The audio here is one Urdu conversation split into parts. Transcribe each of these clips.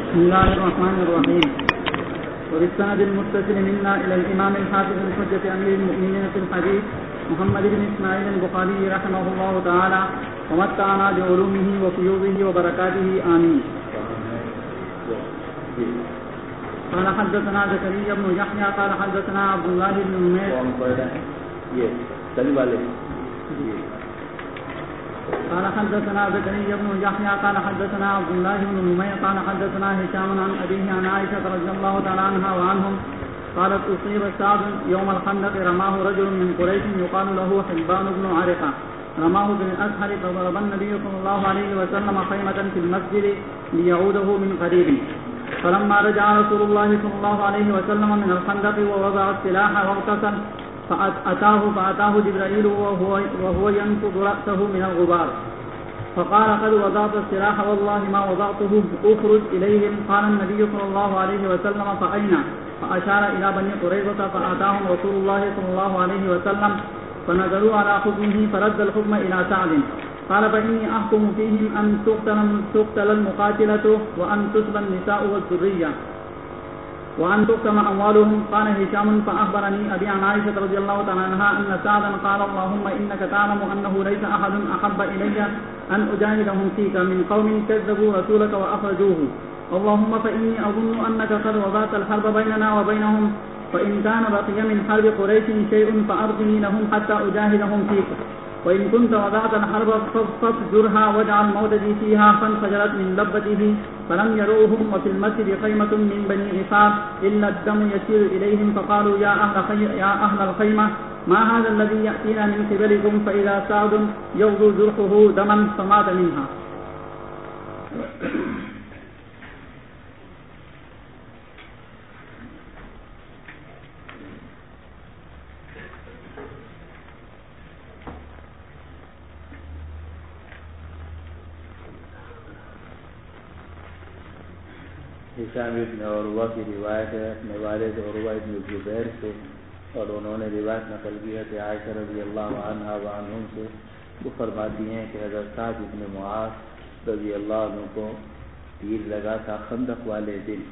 بسم الله الرحمن الرحيم. وبالسند المتصل منا إلى الإمام الحافظ الحجة أمير المؤمنين في الحديث محمد بن إسماعيل البخاري رحمه الله تعالى ومتعنا بعلومه وفيوضه وبركاته آمين. قال حدثنا زكريا بن يحيى قال حدثنا عبد الله بن نمير قال حدثنا زكريا بن يحيى قال حدثنا عبد الله بن نمير قال حدثنا هشام عن أبيه عن عائشة رضي الله تعالى عنها وعنهم قالت أصيب سعد يوم الخندق رماه رجل من قريش يقال له حبان بن عرقة رماه بالأسهل فضرب النبي صلى الله عليه وسلم خيمة في المسجد ليعوده من قريب فلما رجع رسول الله صلى الله عليه وسلم من الخندق ووضع السلاح واغتسل فأتاه جبرائيل وهو ينفض رأسه من الغبار فقال قد وضعت السلاح والله ما وضعته أخرج إليهم. قال النبي صلى الله عليه وسلم فأين؟ فأشار إلى بني قريظة فأتاهم رسول الله صلى الله عليه وسلم فنزلوا على حكمه فرد الحكم إلى سعد قال فإني أحكم فيهم أن تقتل المقاتلة وأن تسبى النساء والذرية وأن تقسم أموالهم. قال هشام فأخبرني أبي عن عائشة رضي الله تعالى عنها أن سعدا قال اللهم إنك تعلم أنه ليس أحد أحب إلي أن أجاهدهم فيك من قوم كذبوا رسولك وأخرجوه اللهم فإني أظن أنك قد وضعت الحرب بيننا وبينهم فإن كان بقي من حرب قريش شيء فأرضني لهم حتى أجاهدهم فيك وإن كنت وضعت الحرب فافجرها واجعل موتدي فيها. فانفجرت من لبته فلم يروهم وفي المسجد خيمة من بني غفار إلا الدم يسير إليهم فقالوا يا أهل الخيمة ما هذا الذي يأتينا من قبلكم فإذا سعد يغضو جرحه دما فمات منها. ہشام ابن عروہ کی روایت ہے اپنے والد عروہ ابن زبیر سے اور انہوں نے روایت نقل کی ہے کہ عائشہ رضی اللہ عنہا و عنہم سے وہ فرماتی ہیں کہ حضرت سعد ابن معاذ رضی اللہ عنہ کو تیر لگا تھا خندق والے دن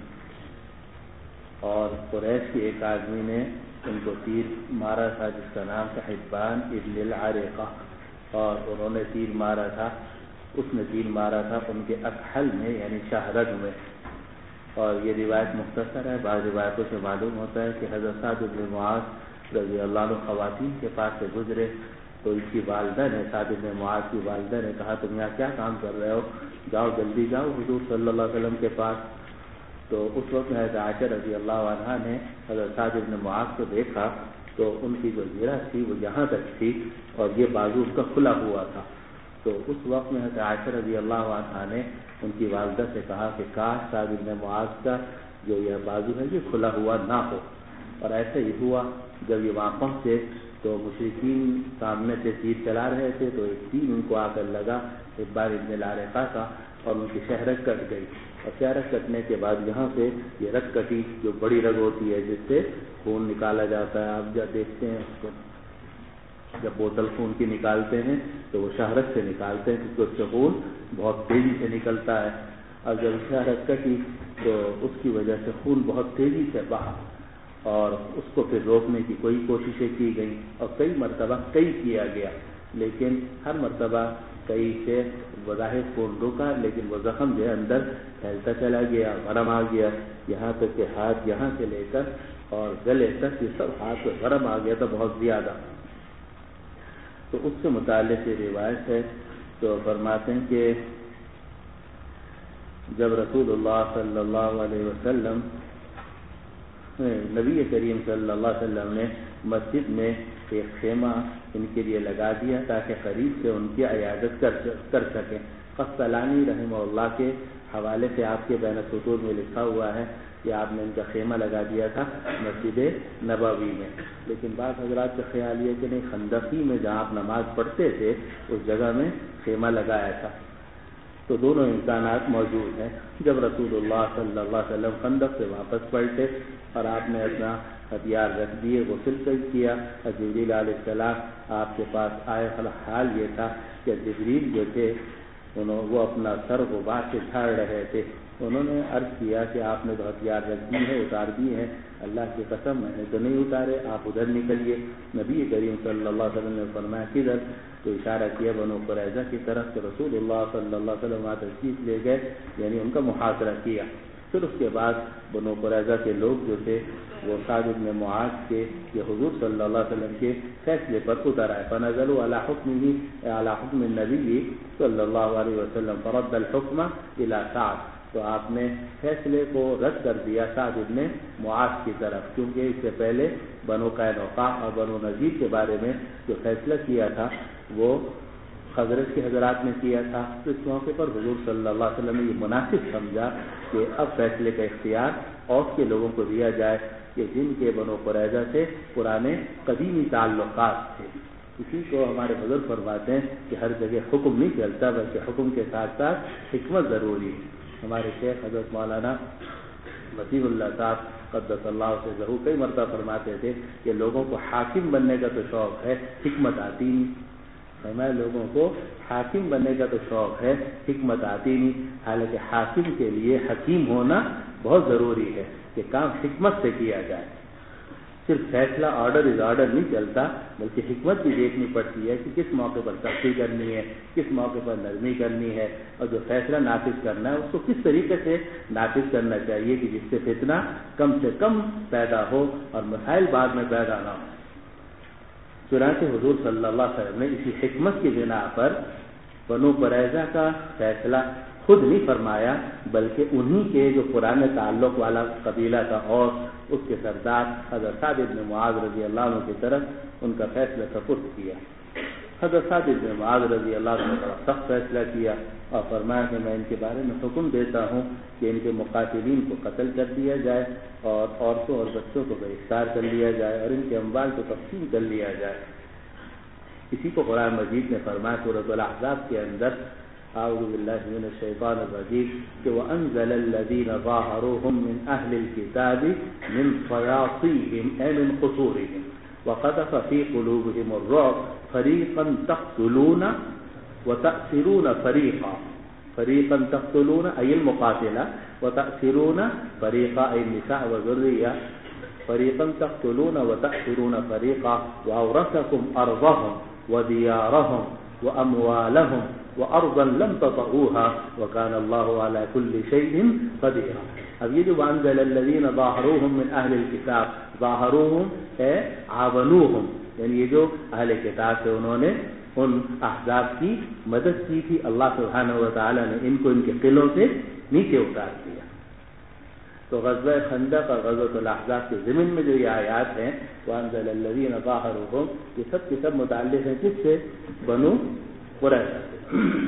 اور قریش کے ایک آدمی نے ان کو تیر مارا تھا جس کا نام تھا حبان ابن العرقہ اور انہوں نے تیر مارا تھا ان کے اکحل میں یعنی شاہرگ میں. اور یہ روایت مختصر ہے. بعض روایتوں سے معلوم ہوتا ہے کہ حضرت سعد بن معاذ رضی اللہ عنہ خواتین کے پاس سے گزرے تو ان کی والدہ نے سعد بن معاذ کی والدہ نے کہا تم یہاں کیا کام کر رہے ہو, جاؤ جلدی جاؤ حضور صلی اللہ علیہ وسلم کے پاس. تو اس وقت حضرت عائشہ رضی اللہ عنہا نے حضرت سعد بن معاذ کو دیکھا تو ان کی جو زیرہ تھی وہ یہاں تک تھی اور یہ بازو اس کا کھلا ہوا تھا. تو اس وقت میں حضرت عائشہ رضی اللہ عنہا نے ان کی والدہ سے کہا کہ کاش سعد بن معاذ کا جو یہ بازو ہے یہ کھلا ہوا نہ ہو. اور ایسا ہی ہوا. جب یہ وہاں پہنچے تو مشرکین سامنے سے تیر چلا رہے تھے تو ایک تیر ان کو آ کر لگا حبان ابن العرقہ کا اور ان کی شہرگ کٹ گئی. اور شہرگ کٹنے کے بعد یہاں سے یہ رگ کٹی جو بڑی رگ ہوتی ہے جس سے خون نکالا جاتا ہے. آپ جب دیکھتے ہیں اس کو جب بوتل خون کی نکالتے ہیں تو وہ شہرگ سے نکالتے ہیں کیونکہ اس سے خون بہت تیزی سے نکلتا ہے. اور جب شہرگ کٹی تو اس کی وجہ سے خون بہت تیزی سے بہا اور اس کو پھر روکنے کی کوئی کوششیں کی گئیں اور کئی مرتبہ کیا گیا لیکن ہر مرتبہ کئی سے بظاہر خون روکا لیکن وہ زخم جو ہے اندر پھیلتا چلا گیا, گرم آ گیا یہاں تک کہ ہاتھ یہاں سے لے کر اور گلے تک یہ سب ہاتھ گرم آ گیا تھا بہت زیادہ. تو اس سے متعلق یہ روایت ہے. تو فرماتے ہیں کہ جب رسول اللہ صلی اللہ علیہ وسلم نبی کریم صلی اللہ علیہ وسلم نے مسجد میں ایک خیمہ ان کے لیے لگا دیا تاکہ قریب سے ان کی عیادت کر سکیں. قسطلانی رحمہ اللہ کے حوالے سے آپ کے بین السطور میں لکھا ہوا ہے کہ آپ نے ان کا خیمہ لگا دیا تھا مسجد نبوی میں. لیکن بعض حضرات کا خیال یہ کہ نہیں, خندقی میں جہاں آپ نماز پڑھتے تھے اس جگہ میں خیمہ لگایا تھا. تو دونوں امکانات موجود ہیں. جب رسول اللہ صلی اللہ علیہ وسلم خندق سے واپس پلٹے اور آپ نے اپنا ہتھیار رکھ دیے, غسل کیا, جبریل علیہ السلام آپ کے پاس آئے. حال یہ تھا کہ جبریل جو تھے وہ اپنا سر غبار سے جھاڑ رہے تھے. انہوں نے عرض کیا کہ آپ نے تو ہتھیار رکھ دی ہے, اتار دی ہیں, اللہ کی قسم میں نے تو نہیں اتارے, آپ ادھر نکلیے. نبی کریم صلی اللہ علیہ وسلم نے فرمایا کدھر؟ تو اشارہ کیا بنو قریظہ کی طرف. کہ رسول اللہ صلی اللہ علیہ وسلم وہاں تشریف لے گئے, یعنی ان کا محاصرہ کیا. پھر اس کے بعد بنو قریظہ کے لوگ جو تھے وہ سعد بن معاذ کے کہ حضور صلی اللہ علیہ وسلم کے فیصلے پر اتر آئے. فنزلوا علی حکم النبی صلی اللہ علیہ وسلم فرد الحکم الی سعد. تو آپ نے فیصلے کو رد کر دیا سعد بن معاذ کی طرف, کیونکہ اس سے پہلے بنو قینقاع اور بنو نذیر کے بارے میں جو فیصلہ کیا تھا وہ حضرت کے حضرات نے کیا تھا. تو اس موقع پر حضور صلی اللہ علیہ وسلم نے یہ مناسب سمجھا کہ اب فیصلے کا اختیار اوس کے لوگوں کو دیا جائے کہ جن کے بنو قریظہ سے پرانے قدیمی تعلقات تھے. اسی کو ہمارے بزرگ فرماتے ہیں کہ ہر جگہ حکم نہیں چلتا بلکہ حکم کے ساتھ ساتھ حکمت ضروری ہے. ہمارے شیخ حضرت مولانا وسیع اللہ صاحب قدس اللہ سرہ کئی مرتبہ فرماتے تھے کہ لوگوں کو حاکم بننے کا تو شوق ہے, حکمت آتی نہیں. ہمارے لوگوں کو حاکم بننے کا تو شوق ہے, حکمت آتی نہیں. حالانکہ حاکم کے لیے حکیم ہونا بہت ضروری ہے کہ کام حکمت سے کیا جائے. صرف فیصلہ آرڈر از آرڈر نہیں چلتا بلکہ حکمت بھی دیکھنی پڑتی ہے کہ کس موقع پر سختی کرنی ہے, کس موقع پر نرمی کرنی ہے, اور جو فیصلہ نافذ کرنا ہے اس کو کس طریقے سے نافذ کرنا چاہیے کہ جس سے فتنہ کم سے کم پیدا ہو اور مسائل بعد میں پیدا نہ ہو. چنانچہ حضور صلی اللہ علیہ وسلم نے اسی حکمت کی بنا پر بنو قریظہ کا فیصلہ خود نہیں فرمایا بلکہ انہی کے جو پرانے تعلق والا قبیلہ تھا اور اس کے سردار حضرت سعد بن معاذ رضی اللہ عنہ کی طرف ان کا فیصلہ سپرد کیا. حضرت سعد بن معاذ رضی اللہ عنہ کا سخت فیصلہ کیا اور فرمایا کہ میں ان کے بارے میں حکم دیتا ہوں کہ ان کے مقاتلین کو قتل کر دیا جائے اور عورتوں اور بچوں کو گرفتار کر لیا جائے اور ان کے اموال کو تقسیم کر لیا جائے. اسی کو قرآن مجید نے فرمایا سورۃ الاحزاب کے اندر اعوذ باللہ من الشیطان الرجیم کہ وانزل الذین ظاہروہم من اہل الکتاب من صیاصیہم اے من قصورہم وقذف فی قلوبہم الرعب فریقا تقتلون وتأسرون فریقا. فریقا تقتلون ای المقاتلہ وتأسرون فریقا ای النساء والذریہ. فریقا تقتلون وتأسرون فریقا وأورثکم ارضهم ودیارهم واموالهم وارضا لم تطئوها وكان الله على كل شيء قدير. اب یہ جو وانزل الذين ظاهروهم من اهل الكتاب, ظاهروهم ہے عاونوهم, یعنی یہ جو اہل کتاب سے انہوں نے ان احزاب کی مدد کی تھی, اللہ سبحانہ وتعالی نے ان کو ان کے قلعوں سے نیچے اتار دیا. تو غزوہ خندق اور غزوۃ الاحزاب کے ضمن میں جو یہ آیات ہیں وانزل الذین ظاہروہم, یہ سب کے سب متعلق ہیں کس سے؟ بنو قریظہ سے.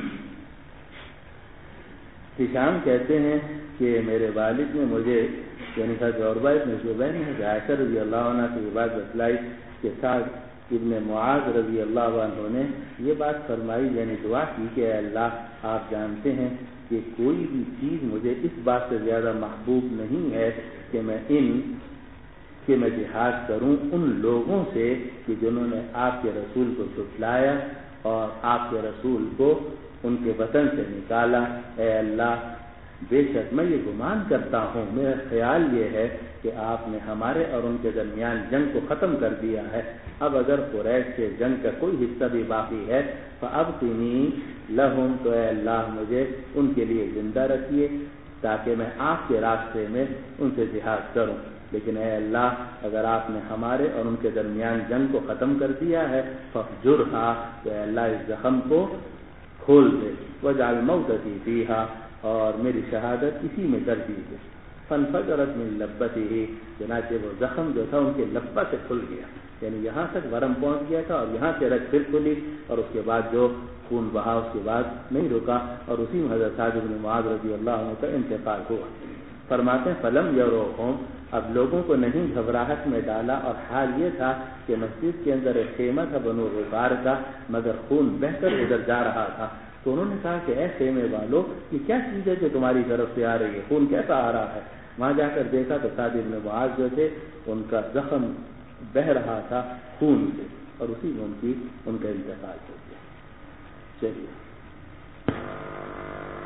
ہشام کہتے ہیں کہ میرے والد نے مجھے یعنی حضرت عروہ بن زبیر نے عائشہ رضی اللہ عنہ سے یہ بات بتلائی کہ سعد ابن معاذ رضی اللہ عنہ نے یہ بات فرمائی, یعنی دعا کی کہ اے اللہ آپ جانتے ہیں کہ کوئی بھی چیز مجھے اس بات سے زیادہ محبوب نہیں ہے کہ میں جہاد کروں ان لوگوں سے کہ جنہوں نے آپ کے رسول کو جھٹلایا اور آپ کے رسول کو ان کے وطن سے نکالا. اے اللہ بے شک میں یہ گمان کرتا ہوں, میرا خیال یہ ہے کہ آپ نے ہمارے اور ان کے درمیان جنگ کو ختم کر دیا ہے. اب اگر قریش سے جنگ کا کوئی حصہ بھی باقی ہے فابقنی لہم, تو اے اللہ مجھے ان کے لیے زندہ رکھیے تاکہ میں آپ کے راستے میں ان سے جہاد کروں. لیکن اے اللہ اگر آپ نے ہمارے اور ان کے درمیان جنگ کو ختم کر دیا ہے فاہجرھا, تو اے اللہ اس زخم کو کھول دے. واجعل موتتی فیہا, اور میری شہادت اسی میں کر دیجیے. فانفجرت من لبتہ, چنانچہ وہ زخم جو تھا ان کے لبہ سے کھل گیا, یعنی یہاں تک ورم پہنچ گیا تھا اور یہاں سے رگ پھر کھلی اور اس کے بعد جو خون بہا اس کے بعد نہیں رکا اور اسی میں حضرت سعد بن معاذ رضی اللہ عنہ کا انتقال ہوا. فرماتے ہیں فلم یروہم, اب لوگوں کو نہیں گھبراہٹ میں ڈالا اور حال یہ تھا کہ مسجد کے اندر ایک خیمہ تھا بنو غفار کا, مگر خون بہہ کر ادھر جا رہا تھا. تو انہوں نے کہا کہ اے خیمے والو یہ کیا چیز ہے جو تمہاری طرف سے آ رہی ہے, خون کیسا آ رہا ہے؟ وہاں جا کر دیکھا تو سعد بن معاذ جو تھے ان کا زخم بہہ رہا تھا خون سے اور اسی میں ان کا انتقال ہو گیا. چلیے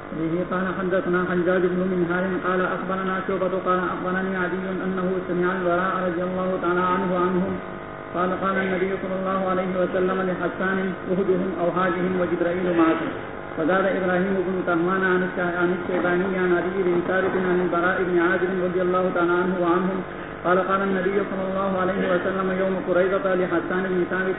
به قال حدثنا حجاج بن منهار قال أخبرنا شعبة قال أخبرني عدي أنه سمع البراء رضي الله تعالى عنهم قال قال النبي صلى الله عليه وسلم لحسان أهدهم أو هاجهم وجبرائيل معكم. فزاد إبراهيم بن طهمان عن الشيباني عن عدي بن ثابت عن البراء بن عازب رضي الله تعالى عنه وعنهم قال قال النبي صلى الله عليه وسلم يوم قريظة لحسان بن ثابت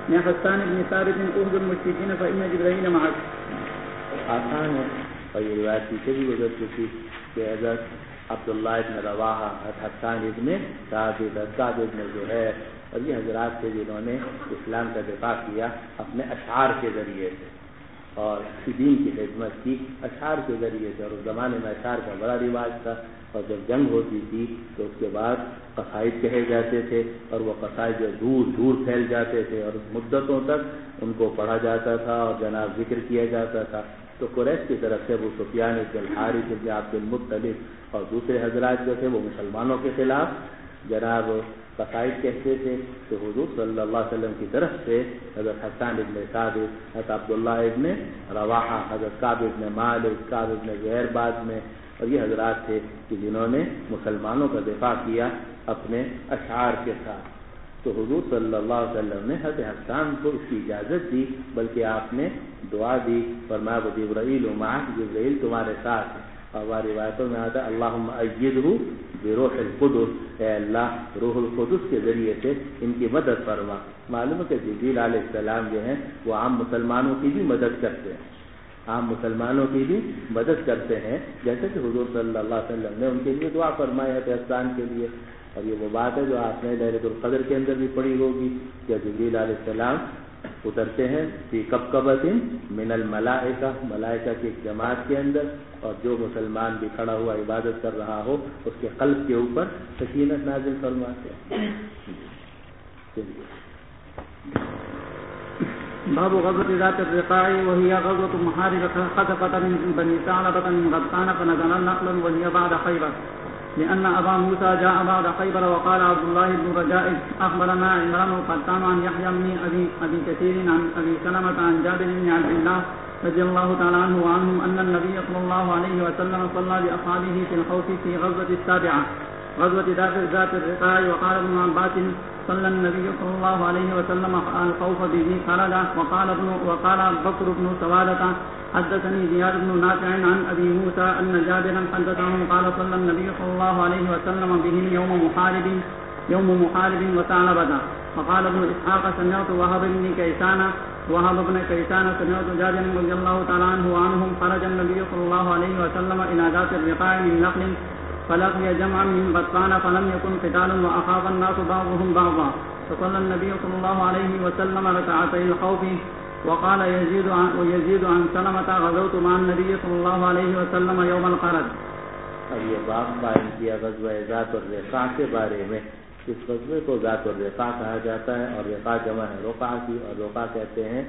أهد المشركين فإن جبرائيل معك. آسان ہے اور یہ روایت پیچھے بھی گزر چکی کہ حضرت عبداللہ ابن رواحہ، حسان ابن ثابت، کعب ابن زہیر اور یہ حضرات تھے جنہوں نے اسلام کا دفاع کیا اپنے اشعار کے ذریعے سے اور دین کی خدمت کی اشعار کے ذریعے سے. اور اس زمانے میں اشعار کا بڑا رواج تھا اور جب جنگ ہوتی تھی تو اس کے بعد قصائد کہے جاتے تھے اور وہ قصائد جو دور دور پھیل جاتے تھے اور مدتوں تک ان کو پڑھا جاتا تھا اور جناب ذکر کیا جاتا تھا. تو قریش کی طرف سے ابو سفیان بن الحارث بن عبد المطلب اور دوسرے حضرات جو تھے وہ مسلمانوں کے خلاف جناب قصائد کہتے تھے. تو حضور صلی اللہ علیہ وسلم کی طرف سے حضرت حسان ابن ثابت، حضرت عبداللہ ابن رواحہ، حضرت کعب ابن مالک، کعب ابن زہیر بعد میں، اور یہ حضرات تھے کہ جنہوں نے مسلمانوں کا دفاع کیا اپنے اشعار کے ساتھ. تو حضور صلی اللہ علیہ وسلم نے حضرت حسان کو اس کی اجازت دی، بلکہ آپ نے دعا دی، فرمایا جبرائیل معک، جبرائیل تمہارے ساتھ ہے. اور وہ روایتوں میں آتا ہے اللہم ایدہ بروح القدس، اے اللہ روح القدس کے ذریعے سے ان کی مدد فرما. معلوم ہے کہ جبریل علیہ السلام جو ہیں وہ عام مسلمانوں کی بھی مدد کرتے ہیں، عام مسلمانوں کی بھی مدد کرتے ہیں، جیسے کہ حضور صلی اللہ علیہ وسلم نے ان کے لیے دعا فرمائی ہے حسان کے لیے. اور یہ وہ بات ہے جو آپ نے لیلۃ القدر کے اندر بھی پڑھی ہوگی کہ جبریل علیہ السلام اترتے ہیں فی کبکبۃ من الملائکہ، ملائکہ کی ایک جماعت کے اندر، اور جو مسلمان بھی کھڑا ہوا عبادت کر رہا ہو اس کے قلب کے اوپر سکینت نازل فرماتے ہیں. باب غزوة ذات الرقاع وهي غزوة محاربة خطفة من بني ثعلبة من غطفان فنزل نقلا وهي بعد خيبر لأن أبا موسى جاء بعد خيبر. وقال عبد الله بن رجاء أخبرنا عمران القطان عن يحيى بن أبي كثير عن أبي سلمة عن جابر بن عبد الله رضي الله تعالى عنه وعنهم أن النبي صلى الله عليه وسلم صلى بأصحابه في الخوف في غزوة السابعة غزوة ذات الرقاع. وقال ابن عباس صلى النبي صلى الله عليه وسلم الخوف به خرج. وقال بكر بن سوادة حدثني زياد بن نافع عن أبي موسى أن جابرا حدثهم قال صلى النبي صلى الله عليه وسلم بهم يوم محارب وثعلبة. وقال ابن إسحاق سمعت وهب بن كيسان سمعت جابر رضي الله تعالى عنه وعنهم خرج النبي صلى الله عليه وسلم إلى ذات الرقاع من نخل فلقي جمعا من غطفان فلم يكن قتال وأخاف الناس بعضهم بعضا. فصلى النبي صلى الله عليه وسلم ركعتي الخوف. وقال يزيد عن سلمة غزوت مع النبي صلى الله عليه وسلم يوم الخرج. اب یہ باب قائم کیا غزوہ ذات الرقاع کے بارے میں. اس غزوے کو ذات الرقاع کہا جاتا ہے اور رقاع جمع ہے رقعہ کی، اور رقعہ کہتے ہیں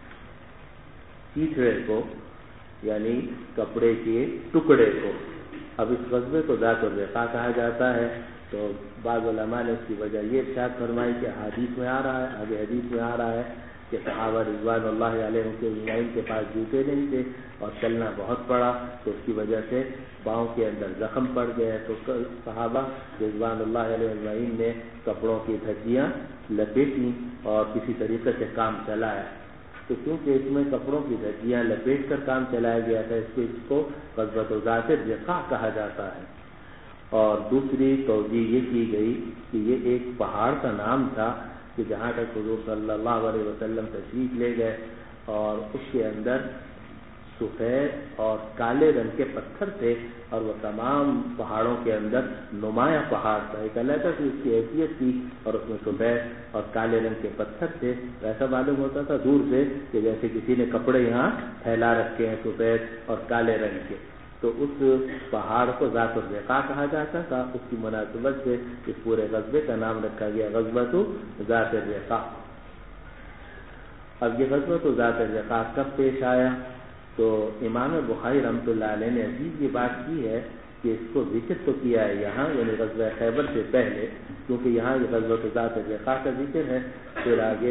چیتڑے کو، یعنی کپڑے کے ٹکڑے کو. اب اس غزوے کو ذات الرقاع کہا جاتا ہے. تو بعض علماء نے اس کی وجہ یہ ارشاد فرمائی کہ حدیث میں آ رہا ہے، آگے حدیث میں آ رہا ہے کہ صحابہ رضوان اللہ علیہ کے پاس جوتے نہیں تھے اور چلنا بہت پڑا، تو اس کی وجہ سے پاؤں کے اندر زخم پڑ گئے. تو صحابہ رضوان اللہ علیہ نے کپڑوں کی دھجیاں لپیٹیں اور کسی طریقے سے کام چلایا. تو کیونکہ اس میں کپڑوں کی دھجیاں لپیٹ کر کام چلایا گیا تھا، اس کو غزوۃ ذات الرقاع کہا جاتا ہے. اور دوسری توجیہ یہ کی گئی کہ یہ ایک پہاڑ کا نام تھا کہ جہاں تک حضور صلی اللہ علیہ وسلم تشریف لے گئے، اور اس کے اندر سفید اور کالے رنگ کے پتھر تھے، اور وہ تمام پہاڑوں کے اندر نمایاں پہاڑ تھا. ایک علیحدہ سے اس کی حیثیت تھی اور اس میں سفید اور کالے رنگ کے پتھر تھے. ایسا معلوم ہوتا تھا دور سے کہ جیسے کسی نے کپڑے یہاں پھیلا رکھے ہیں سفید اور کالے رنگ کے. تو اس پہاڑ کو ذات الرقاع کہا جاتا تھا. اس کی مناسبت سے اس پورے غزوے کا نام رکھا گیا غزوۃ ذات الرقاع. اب یہ غزوۃ ذات الرقاع کب پیش آیا؟ تو امام بخاری رحمۃ اللہ علیہ نے عجیب یہ بات کی ہے کہ اس کو ذکر تو کیا ہے یہاں، یعنی غزوہ خیبر سے پہلے، کیونکہ یہاں یہ غزوۃ ذات الرقاع کا ذکر ہے. پھر آگے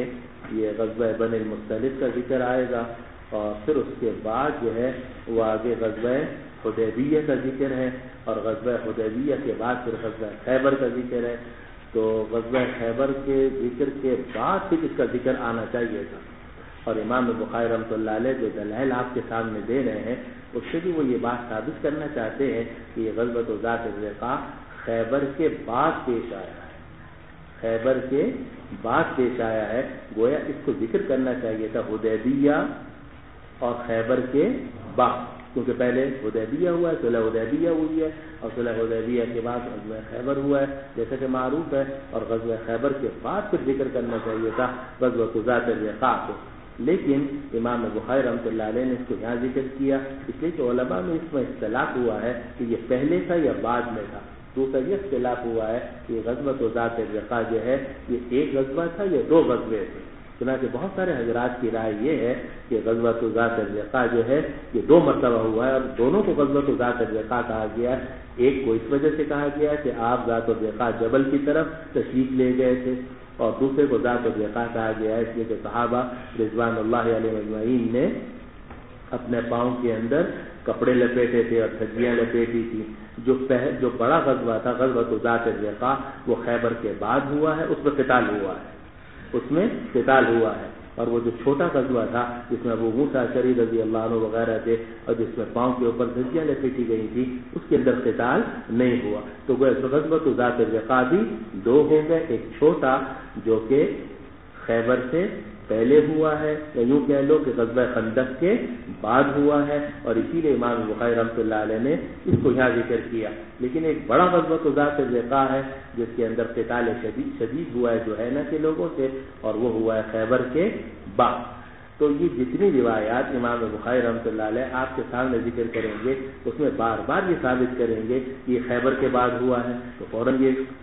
یہ غزوہ بنی المصطلق کا ذکر آئے گا، اور پھر اس کے بعد جو ہے وہ آگے غزوہ حدیبیہ کا ذکر ہے، اور غزوہ حدیبیہ کے بعد پھر غزوہ خیبر کا ذکر ہے۔ تو غزوہ خیبر کے ذکر کے بعد پھر اس کا ذکر آنا چاہیے تھا، اور امام بخاری رحمۃ اللہ علیہ جو دلائل آپ کے سامنے دے رہے ہیں اس سے بھی وہ یہ بات ثابت کرنا چاہتے ہیں کہ یہ غزوۃ ذات الرقاع خیبر کے بعد پیش آیا ہے، خیبر کے بعد پیش آیا ہے۔ گویا اس کو ذکر کرنا چاہیے تھا حدیبیہ اور خیبر کے بعد، کیونکہ پہلے حدیبیہ ہوا ہے، صلح حدیبیہ ہوئی ہے، اور صلح حدیبیہ کے بعد غزوہ خیبر ہوا ہے جیسا کہ معروف ہے، اور غزوہ خیبر کے بعد پھر ذکر کرنا چاہیے تھا غزوۃ ذات الرقاع کو۔ لیکن امام بخاری رحمۃ اللہ علیہ نے اس کو یہاں ذکر کیا، اس لیے کہ علماء میں اس میں اختلاف ہوا ہے کہ یہ پہلے تھا یا بعد میں تھا۔ دوسرا یہ اختلاف ہوا ہے کہ غزوۃ ذات الرقاع جو ہے یہ ایک غزوہ تھا یا دو غزوے تھے، چنانچہ بہت سارے حضرات کی رائے یہ ہے کہ غزوۃ ذات الرقاع جو ہے یہ دو مرتبہ ہوا ہے، اور دونوں کو غزوۃ ذات الرقاع کہا گیا ہے۔ ایک کو اس وجہ سے کہا گیا ہے کہ آپ ذات الرقاع جبل کی طرف تشریف لے گئے تھے، اور دوسرے کو ذات الرقاع کہا گیا ہے اس لیے کہ صحابہ رضوان اللہ علیہ اجمعین نے اپنے پاؤں کے اندر کپڑے لپیٹے تھے اور تھجیاں لپیٹی تھی۔ جو بڑا غزوہ تھا غزوۃ ذات الرقاع وہ خیبر کے بعد ہوا ہے، اس میں قتال ہوا ہے، اس میں قتال ہوا ہے، اور وہ جو چھوٹا غزوہ تھا جس میں ابو موسیٰ اشعری رضی اللہ عنہ وغیرہ تھے اور جس میں پاؤں کے اوپر دھجیاں لپیٹی گئی تھی اس کے اندر قتال نہیں ہوا۔ تو غزوۃ ذات الرقاع بھی دو ہو گئے، ایک چھوٹا جو کہ خیبر سے پہلے ہوا ہے، یا یوں کہہ لو کہ غزوہ خندق کے بعد ہوا ہے، اور اسی لیے امام بخاری رحمۃ اللہ علیہ نے اس کو یہاں ذکر کیا۔ لیکن ایک بڑا غزوۃ ذات الرقاع ہے جس کے اندر قتال شدید ہوا ہے جوہینہ کے لوگوں سے، اور وہ ہوا ہے خیبر کے بعد۔ تو یہ جتنی روایات امام بخاری رحمۃ اللہ علیہ آپ کے سامنے ذکر کریں گے اس میں بار بار یہ ثابت کریں گے کہ یہ خیبر کے بعد ہوا ہے، تو فوراً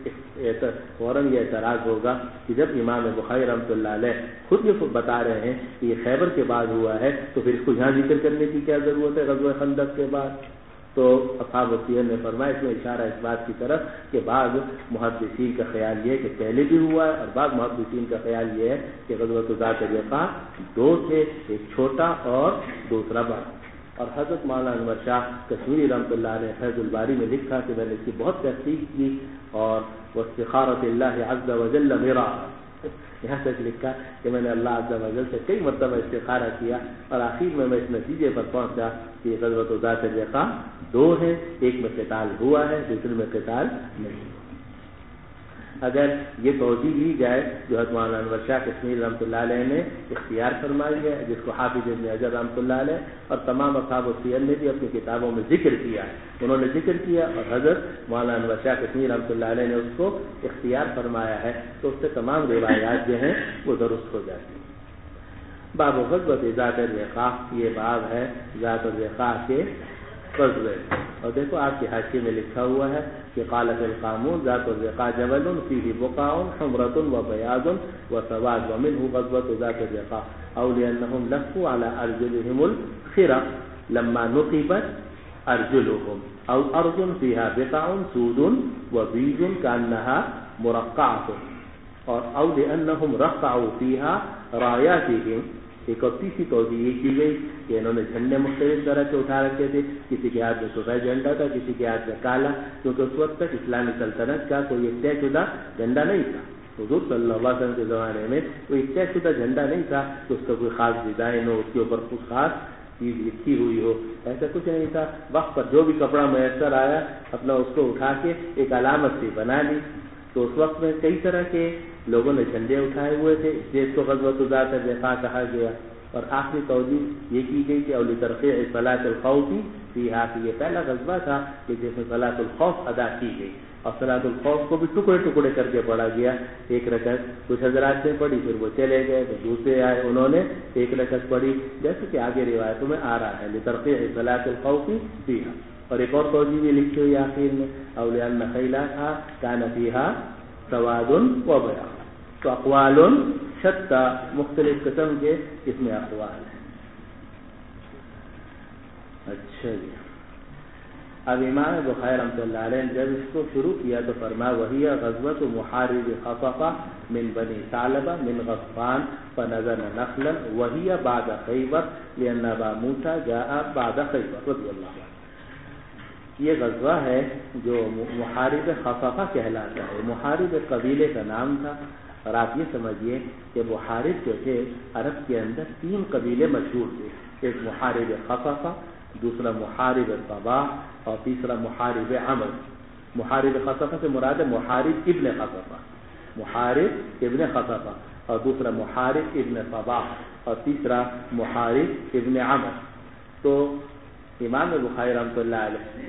یہ اعتراض ہوگا کہ جب امام بخاری رحمۃ اللہ علیہ خود یہ بتا رہے ہیں کہ یہ خیبر کے بعد ہوا ہے تو پھر اس کو یہاں ذکر کرنے کی کیا ضرورت ہے غزوہ خندق کے بعد؟ تو اصحاب السیر نے فرمایا اس میں اشارہ اس بات کی طرف کہ بعض محدثین کا خیال یہ ہے کہ پہلے بھی ہوا ہے، اور بعض محدثین کا خیال یہ ہے کہ غزوۃ ذات الرقاع دو تھے، ایک چھوٹا اور دوسرا بڑا۔ اور حضرت مولانا انور شاہ کشمیری رحمۃ اللہ علیہ فیض الباری میں لکھا کہ میں نے اس کی بہت تحقیق کی، اور واستخارۃ اللہ عز وجل میرا، یہاں تک لکھا کہ میں نے اللہ عز و جل سے کئی مرتبہ استخارہ کیا، اور آخر میں اس نتیجے پر پہنچا کہ یہ غزوۃ ذات الرقاع دو ہے، ایک میں قتال ہوا ہے دوسرے میں قتال نہیں۔ اگر یہ توجیہ لی جائے جو حضرت مولانا انور شاہ کشمیری رحمۃ اللہ علیہ نے اختیار فرمائی ہے، جس کو حافظ ابن حجر رحمۃ اللہ علیہ اور تمام اصحاب السیر نے بھی اپنی کتابوں میں ذکر کیا ہے، انہوں نے ذکر کیا اور حضرت مولانا انور شاہ کشمیری رحمۃ اللہ علیہ نے اس کو اختیار فرمایا ہے، تو اس سے تمام روایات جو ہیں وہ درست ہو جاتی ہیں۔ باب غزوۃ ذات الرقاع، یہ باب ہے ذات الرقاع کے غزوے، اور دیکھو آپ کے حاشیے میں لکھا ہوا ہے کہ قالت القامون ذات الرقاع جبل فيه بقاع حمرة وبياض وسواد ومنه غزوة ذات الرقاع أو لأنهم لفوا على أرجلهم الخرق لما نقبت أرجلهم أو أرض فيها بقاع سود وبيج كأنها مرقعة، اور أو لأنهم رقعوا فيها راياتهم۔ ایک اور تیسری توجہ یہ کی گئی کہ انہوں نے جھنڈے مختلف طرح کے اٹھا رکھے تھے، کسی کے ہاتھ میں سفید جھنڈا تھا، کسی کے ہاتھ میں کالا، کیونکہ اس وقت تک اسلامی سلطنت کا کوئی ایک طے شدہ جھنڈا نہیں تھا۔ حضور صلی اللہ علیہ وسلم کے زمانے میں کوئی ایک طے شدہ جھنڈا نہیں تھا کہ اس کا کوئی خاص ڈیزائن ہو، اس کے اوپر کچھ خاص چیز لکھی ہوئی ہو، ایسا کچھ نہیں تھا۔ وقت پر جو بھی کپڑا میسر آیا اپنا اس کو اٹھا کے ایک علامت سی بنا لی۔ تو اس وقت میں کئی طرح کے لوگوں نے جھنڈے اٹھائے ہوئے تھے، اس لیے اس کو غزوۃ ذات الرقاع کہا گیا۔ اور آخری توجہ یہ کی گئی کہ اولی ترقیع صلاۃ الخوف فیہا، کہ یہ پہلا غزوہ تھا کہ جس میں صلاۃ الخوف ادا کی گئی، اور صلاۃ الخوف کو بھی ٹکڑے ٹکڑے کر کے پڑھا گیا۔ ایک رکعت کچھ حضرات نے پڑھی، پھر وہ چلے گئے، پھر دوسرے آئے انہوں نے ایک رکعت پڑھی، جیسے کہ آگے روایتوں میں آ رہا ہے لترقیع صلاۃ الخوف فیہا۔ اور ایک اور توجہ بھی لکھی ہوئی آخر میں اولئن خیلاتھا کان فیہا سواد و بیاض۔ تو اقوال شتى، مختلف قسم کے اس میں اقوال ہیں۔ اچھا جی، اب امام بخاری رحمۃ اللہ علیہ نے جب اس کو شروع کیا تو فرمایا وہی غزوۃ محارب خفقہ من بنی ثعلبہ من غطفان فنزل نخلا وہی بعد خیبر لأن ابا موسیٰ جاء بعد خیبر رضی اللہ عنہ. یہ غزوہ ہے جو محارب خفقہ کہلاتا ہے. محارب قبیلے کا نام تھا. اور آپ یہ سمجھیے کہ محارب جو تھے عرب کے اندر 3 قبیلے مشہور تھے. ایک محارب خفقہ، دوسرا محارب طباع اور تیسرا محارب عمر. محارب خفقہ سے مراد محارب ابن خفقہ، محارب ابن خفقہ، اور دوسرا محارب ابن طباع اور تیسرا محارب ابن عمر. تو امام بخاری رحمۃ اللہ علیہ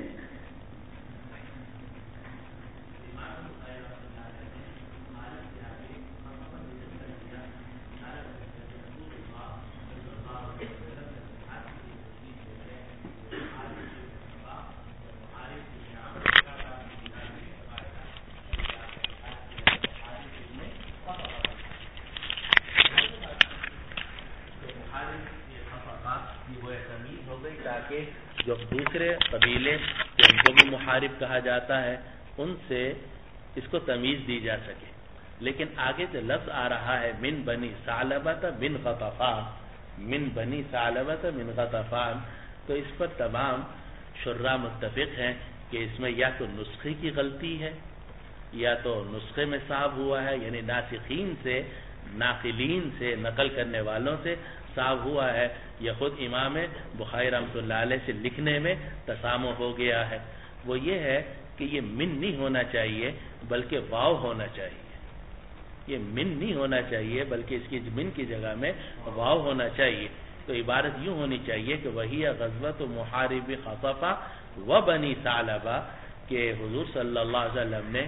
جو دوسرے قبیلے ان کو بھی محارب کہا جاتا ہے ان سے اس کو تمیز دی جا سکے. لیکن آگے جو لفظ آ رہا ہے من بنی ثعلبۃ من غطفان، من بنی ثعلبۃ من غطفان، تو اس پر تمام شراح متفق ہیں کہ اس میں یا تو نسخے کی غلطی ہے یا تو نسخے میں صاحب ہوا ہے، یعنی ناسخین سے، ناقلین سے، نقل کرنے والوں سے صاحب ہوا ہے، یا خود امام بخاری رحمۃ اللہ علیہ سے لکھنے میں تسامح ہو گیا ہے. وہ یہ ہے کہ یہ من نہیں ہونا چاہیے بلکہ واو ہونا چاہیے. یہ من نہیں ہونا چاہیے بلکہ اس کی من کی جگہ میں واو ہونا چاہیے. تو عبارت یوں ہونی چاہیے کہ وہی غزوۃ محارب خفقہ و بنی ثعلبہ، کہ حضور صلی اللہ علیہ وسلم نے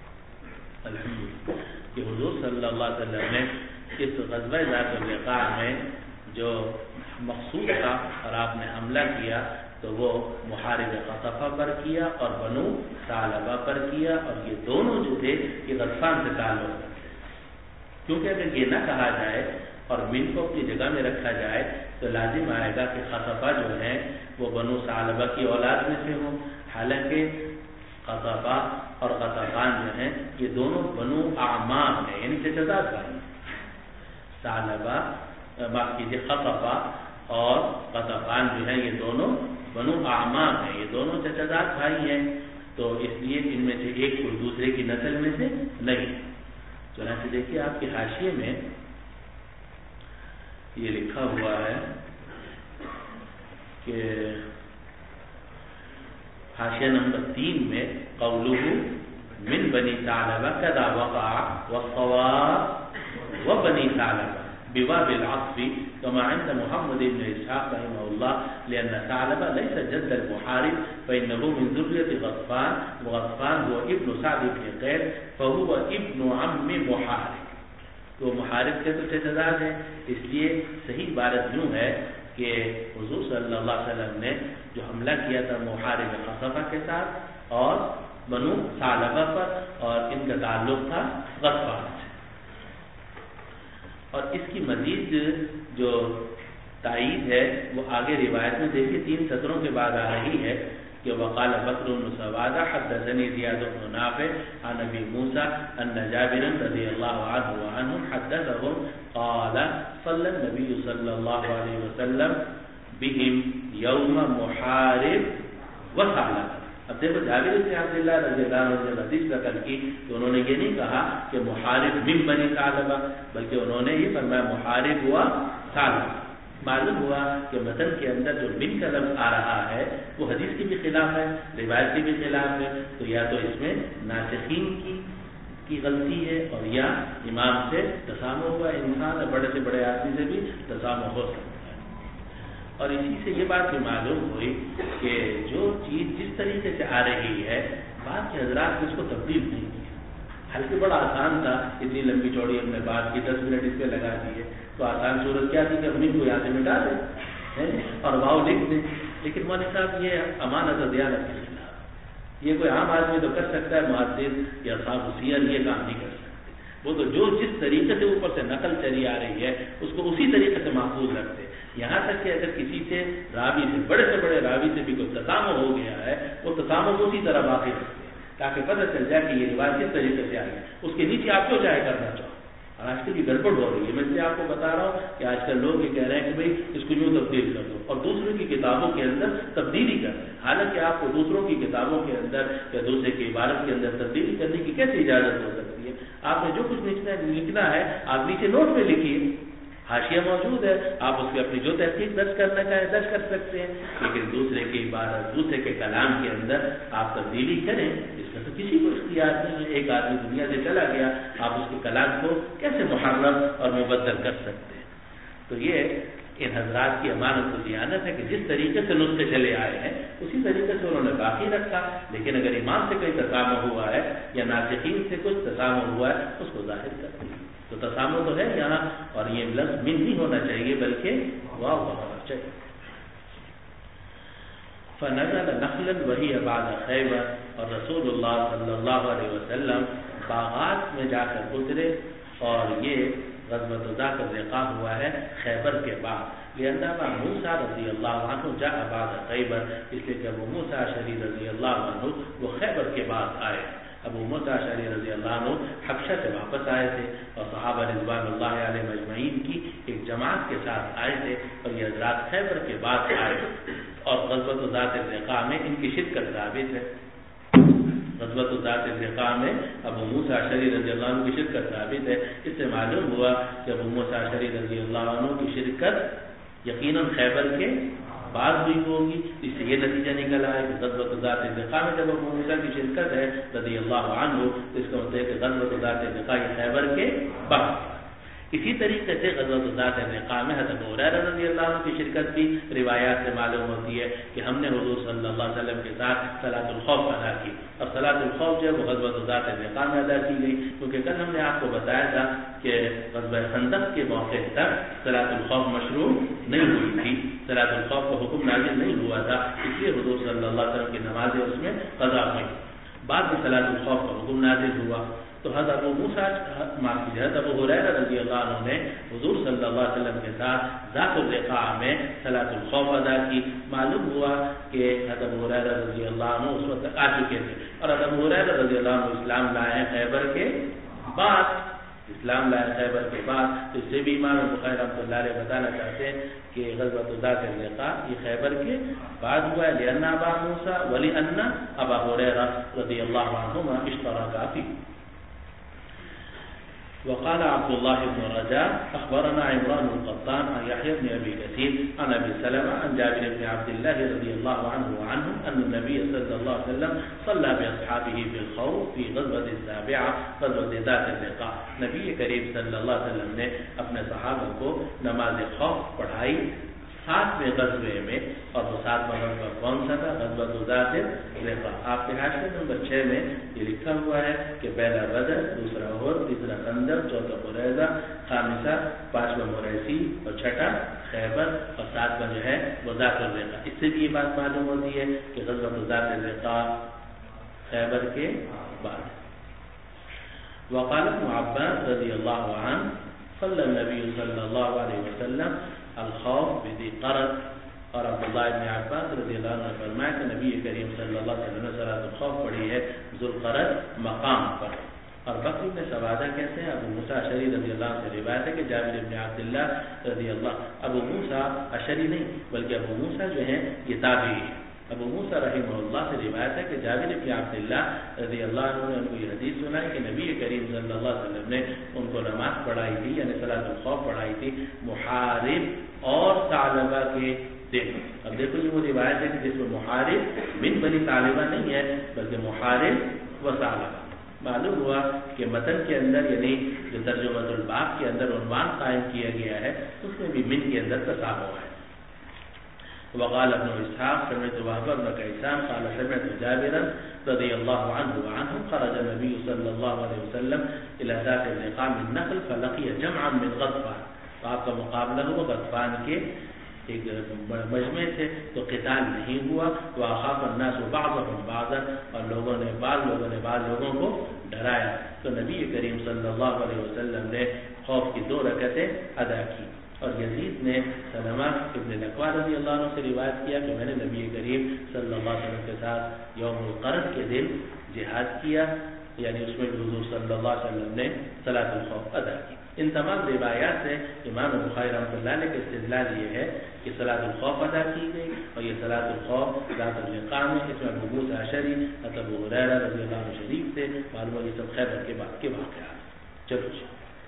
اس غزوہ ذات الرقاع میں جو مقصود تھا اور آپ نے حملہ کیا تو وہ محارب خفقہ پر کیا اور بنو ثعلبہ پر کیا، اور یہ دونوں جو تھے یہ غطفان سے تعلق رکھتے. کیونکہ اگر یہ نہ کہا جائے اور من کو اپنی جگہ میں رکھا جائے تو لازم آئے گا کہ خفقہ جو ہیں وہ بنو ثعلبہ کی اولاد میں سے ہوں، حالانکہ خفقہ اور غطفان جو ہیں یہ دونوں بنو اعمام ہیں، یعنی چچا بھائی. ثعلبہ معاف کیجیے خفقہ اور غطفان جو ہیں یہ دونوں بنو اعمام ہیں، یہ دونوں چچا بھائی ہیں. تو اس لیے ان میں سے ایک کوئی دوسرے کی نسل میں سے نہیں. چنانچہ دیکھیے آپ کے حاشیے میں یہ لکھا ہوا ہے کہ حاشیہ نمبر 3 میں قولہ من بنی ثعلبہ کذا وقع والصواب وبنی ثعلبہ بباب العطف كما عند محمد بن اسحاق رحمه الله لأن ثعلبة ليس جد المحارب فإنه من ذرية غطفان، وغطفان هو ابن سعد بن قيس فهو ابن عم محارب. تو محارب کے تو چچا ہیں، اس لیے صحیح عبارت یوں ہے کہ حضور صلی اللہ علیہ وسلم نے جو حملہ کیا تھا محارب خفقہ کے ساتھ اور بنو ثعلبہ پر، اور ان کا تعلق تھا غطفان سے. اور اس کی مزید جو تائید ہے وہ آگے روایت میں دیکھیے 3 سطروں کے بعد آ رہی ہے کہ وقال بکر بن سوادہ حدثني زیاد بن نافع عن ابي موسى ان جابر رضي الله عنه وعنهم حدثهم قال صلى النبي صلى الله عليه وسلم بهم يوم محارب وثعلبہ. اب دیکھو جابر بن عبداللہ رضی اللہ عنہ نے حدیث نقل کی تو انہوں نے یہ نہیں کہا کہ محارب من بنی ثعلبہ، بلکہ انہوں نے یہ فرمایا محارب ہوا ثعلبہ. معلوم ہوا کہ متن کے اندر جو من کا لفظ آ رہا ہے وہ حدیث کی بھی خلاف ہے، روایت کی بھی خلاف ہے. تو یا تو اس میں ناسخین کی غلطی ہے اور یا امام سے تسامح ہوا. انسان بڑے سے بڑے آدمی سے بھی تسامح ہو سکتا ہے. اور اسی سے یہ بات بھی معلوم ہوئی کہ جو چیز جس طریقے سے آ رہی ہے بعض کے حضرات نے اس کو تبدیل نہیں کیا. حالانکہ بڑا آسان تھا، اتنی لمبی چوڑی ہم نے بات کی، 10 منٹ اس پہ لگا دیے تو آسان صورت کیا تھی کہ ہم کو یہاں سے مٹا دیں اور واؤ لکھ دیں. لیکن مولوی صاحب یہ امانت و دیانت کے خلاف، یہ کوئی عام آدمی تو کر سکتا ہے، محدث یا صاحب سیر یہ کام نہیں کر سکتے. وہ تو جو جس طریقے سے اوپر سے نقل چلی آ رہی ہے اس کو اسی طریقے سے محفوظ رکھتے. یہاں تک تک کہ اگر کسی سے راوی سے بڑے راوی سے بھی کوئی تسامح ہو گیا ہے وہ تسامح اسی طرح باقی رکھتے ہیں تاکہ پتہ چل جائے کہ یہ روایت کس طریقے سے آئی ہے. اس کے نیچے آپ کیوں چاہے کرنا چاہو. اور آج کل یہ گڑبڑ ہو رہی ہے. میں اس لیے آپ کو بتا رہا ہوں کہ آج کل لوگ یہ کہہ رہے ہیں کہ بھائی اس کو یوں تبدیل کر دو اور دوسروں کی کتابوں کے اندر تبدیلی کر دیں. حالانکہ آپ کو دوسروں کی کتابوں کے اندر یا دوسرے کی عبارت کے اندر تبدیلی کرنے کی کیسے اجازت ہو سکتی ہے؟ آپ نے جو کچھ لکھنا ہے آپ نیچے نوٹ میں لکھیے, حاشیہ موجود ہے, آپ اس میں اپنی جو تحقیق درج کرنا چاہیں درج کر سکتے ہیں, لیکن دوسرے کی عبارت دوسرے کے کلام کے اندر آپ تبدیلی کریں اس میں تو کسی کو اختیار نہیں ہے. ایک آدمی دنیا سے چلا گیا, آپ اس کے کلام کو کیسے محرف اور مبدل کر سکتے ہیں؟ تو یہ ان حضرات کی امانت و دیانت ہے کہ جس طریقے سے نسخے چلے آئے ہیں اسی طریقے سے انہوں نے باقی رکھا. لیکن اگر امام سے کوئی تسامح ہوا ہے یا ناسخین سے کچھ تسامح ہوا ہے اس کو ظاہر کر دیں. تو تسامح تو ہے یہاں, اور یہ لفظ من نہیں ہونا چاہیے بلکہ واو ہونا چاہیے. فنزل نخلا وہی بعد خیبر, اور رسول اللہ صلی اللہ علیہ وسلم باغات میں جا کر اترے, اور یہ غزوۃ ذات الرقاع ہوا ہے خیبر کے بعد. لأن ابا موسیٰ رضی اللہ عنہ جاء بعد خیبر, اس لیے کہ ابو موسیٰ اشعری رضی اللہ عنہ وہ خیبر کے بعد آئے. ابو موسیٰ اشعری رضی اللہ عنہ حبشہ سے واپس آئے تھے اور صحابہ رضوان اللہ علیہ مجمعین کی ایک جماعت کے ساتھ آئے تھے, اور یہ حضرات خیبر کے بعد آئے, اور غزوۃ ذات الرقاع میں ان کی شرکت ثابت ہے. غزوۃ ذات الرقاع میں ابو موسیٰ اشعری رضی اللہ عنہ کی شرکت ثابت ہے. اس سے معلوم ہوا کہ ابو موسیٰ اشعری رضی اللہ عنہ کی شرکت یقیناً خیبر کے بعد ہوئی ہوگی. اس سے یہ نتیجہ نکلا ہے کہ غزوۃ ذات الرقاع میں جب ابو موسیٰ کی شرکت ہے رضی اللہ عنہ تو اس کا مطلب ہے کہ غزوۃ ذات الرقاع خیبر کے بعد. اسی طریقے سے غزوۃ ذات الرقاع میں حضرت ابو ہریرہ رضی اللہ عنہ کی شرکت بھی روایات سے معلوم ہوتی ہے کہ ہم نے حضور صلی اللہ علیہ وسلم کے ساتھ صلاۃ الخوف ادا کی, اور صلاۃ الخوف جو ہے وہ غزوۃ ذات الرقاع میں ادا کی گئی, کیونکہ کل ہم نے آپ کو بتایا تھا کہ غزوہ خندق کے موقع تک صلاۃ الخوف مشروع نہیں ہوئی تھی, صلاۃ الخوف کا حکم نازل نہیں ہوا تھا, اس لیے حضور صلی اللہ علیہ وسلم کی نمازیں اس میں قضا ہوئی. بعد میں صلاۃ الخوف کا حکم نازل ہوا تو حضرت ابو موسیٰ حضرت ابو ہریرہ رضی اللہ عنہ نے حضور صلی اللہ علیہ وسلم کے ساتھ ذات الرقاع میں صلاۃ الخوف ادا کی. معلوم ہوا کہ حضرت ابو ہریرہ رضی اللہ عنہ اس وقت تک آ چکے تھے, اور حضرت ابو ہریرہ رضی اللہ عنہ اسلام لائے خیبر کے بعد. اسلام لائے خیبر کے بعد. اس سے بھی امام بخاری رحمۃ اللہ علیہ بتانا چاہتے ہیں کہ غزوۃ ذات الرقاع یہ خیبر کے بعد ہوا ہے. لأن ابا موسیٰ ولأن ابا ہریرہ رضی اللہ عنہما اشترکا فیہ. وقال عبد الله بن رجاء أخبرنا عمران القطان عن يحيى بن أبي كثير عن أبي سلمة عن جابر بن عبد الله رضي الله عنه وعنهم أن النبي صلى الله عليه وسلم صلى بأصحابه في الخوف في غزوة السابعة غزوة ذات الرقاع. نبی کریم صلی اللہ علیہ وسلم نے اپنے صحابہ کو نماز خوف پڑھائی 7ویں غزوے میں, اور وہ 7واں غزوہ کون سا تھا؟ غزوۃ ذات الرقاع. آپ کے حاشیے نمبر 6 میں یہ لکھا ہوا ہے کہ پہلا بدر, دوسرا احد, تیسرا خندق, چوتھا قریظہ, خامسہ 5واں مریسی, اور چھٹا خیبر, اور 7واں جو ہے وہ ذات الرقاع. اس سے بھی یہ بات معلوم ہوتی ہے کہ غزوۃ ذات الرقاع خیبر کے بعد. وقال ابن عباس رضی اللہ عنہ صلی النبی صلی اللہ علیہ وسلم الخوف بذی قرد, اور عبداللہ ابن عباس رضی اللہ عنہ نے فرمایا کہ نبی کریم صلی اللہ علیہ وسلم نے صلاۃ الخوف پڑھی ہے ذوالقرد مقام پر. اور بکر بن سوادہ کہتے ہیں ابو موسیٰ اشعری رضی اللہ عنہ سے روایت ہے کہ جابر بن عبداللہ رضی اللہ, ابو موسیٰ اشعری نہیں بلکہ ابو موسیٰ جو ہیں یہ تابعی ہیں. ابو موسیٰ رحمہ اللہ سے روایت ہے کہ جابر بن عبداللہ رضی اللہ عنہ نے ان کو یہ حدیث سنائی کہ نبی کریم صلی اللہ علیہ وسلم نے ان کو نماز پڑھائی تھی, یعنی صلاۃ الخوف پڑھائی تھی محارب اور ثعلبہ کے دن. اب دیکھو یہ وہ روایت ہے کہ جس میں محارب من بنی ثعلبہ نہیں ہے بلکہ محارب و ثعلبہ. معلوم ہوا کہ متن کے اندر یعنی جو ترجمۃ الباب کے اندر عنوان قائم کیا گیا ہے اس میں بھی من کے اندر تسامح ہے. وقال ابن اسحاق سمعت وهب بن كيسان قال سمعت جابرا رضي الله عنه وعنه خرج النبي صلى الله عليه وسلم الى ذات الرقاع من نخل فلقي جمعا من غطفان. تو آپ کا مقابلہ ہوا غطفان کے ایک مجمع سے, تو قتال نہیں ہوا. وخاف الناس بعضهم بعضا, اور بعض لوگوں نے بعض لوگوں کو ڈرایا. تو نبی کریم صلی اللہ علیہ وسلم نے خوف کی 2 رکعتیں ادا کی. اور یزید نے سلمہ ابن الاکوع رضی اللہ عنہ سے روایت کیا کہ میں نے نبی کریم صلی اللہ علیہ وسلم کے ساتھ یوم القرن کے دن جہاد کیا، یعنی اس میں حضور صلی اللہ علیہ وسلم نے صلاۃ الخوف ادا کی۔ ان تمام روایات سے امام بخاری رحمۃ اللہ علیہ کا استدلال یہ ہے کہ صلاۃ الخوف ادا کی گئی، اور یہ صلاۃ الخوف ذات اللقاء میں اس میں ابو موسیٰ اشعری، ابو ہریرہ رضی اللہ عنہ شریف سے معلوم ہے، یہ سب خیبر کے بعد کے واقعات۔ چلو جی۔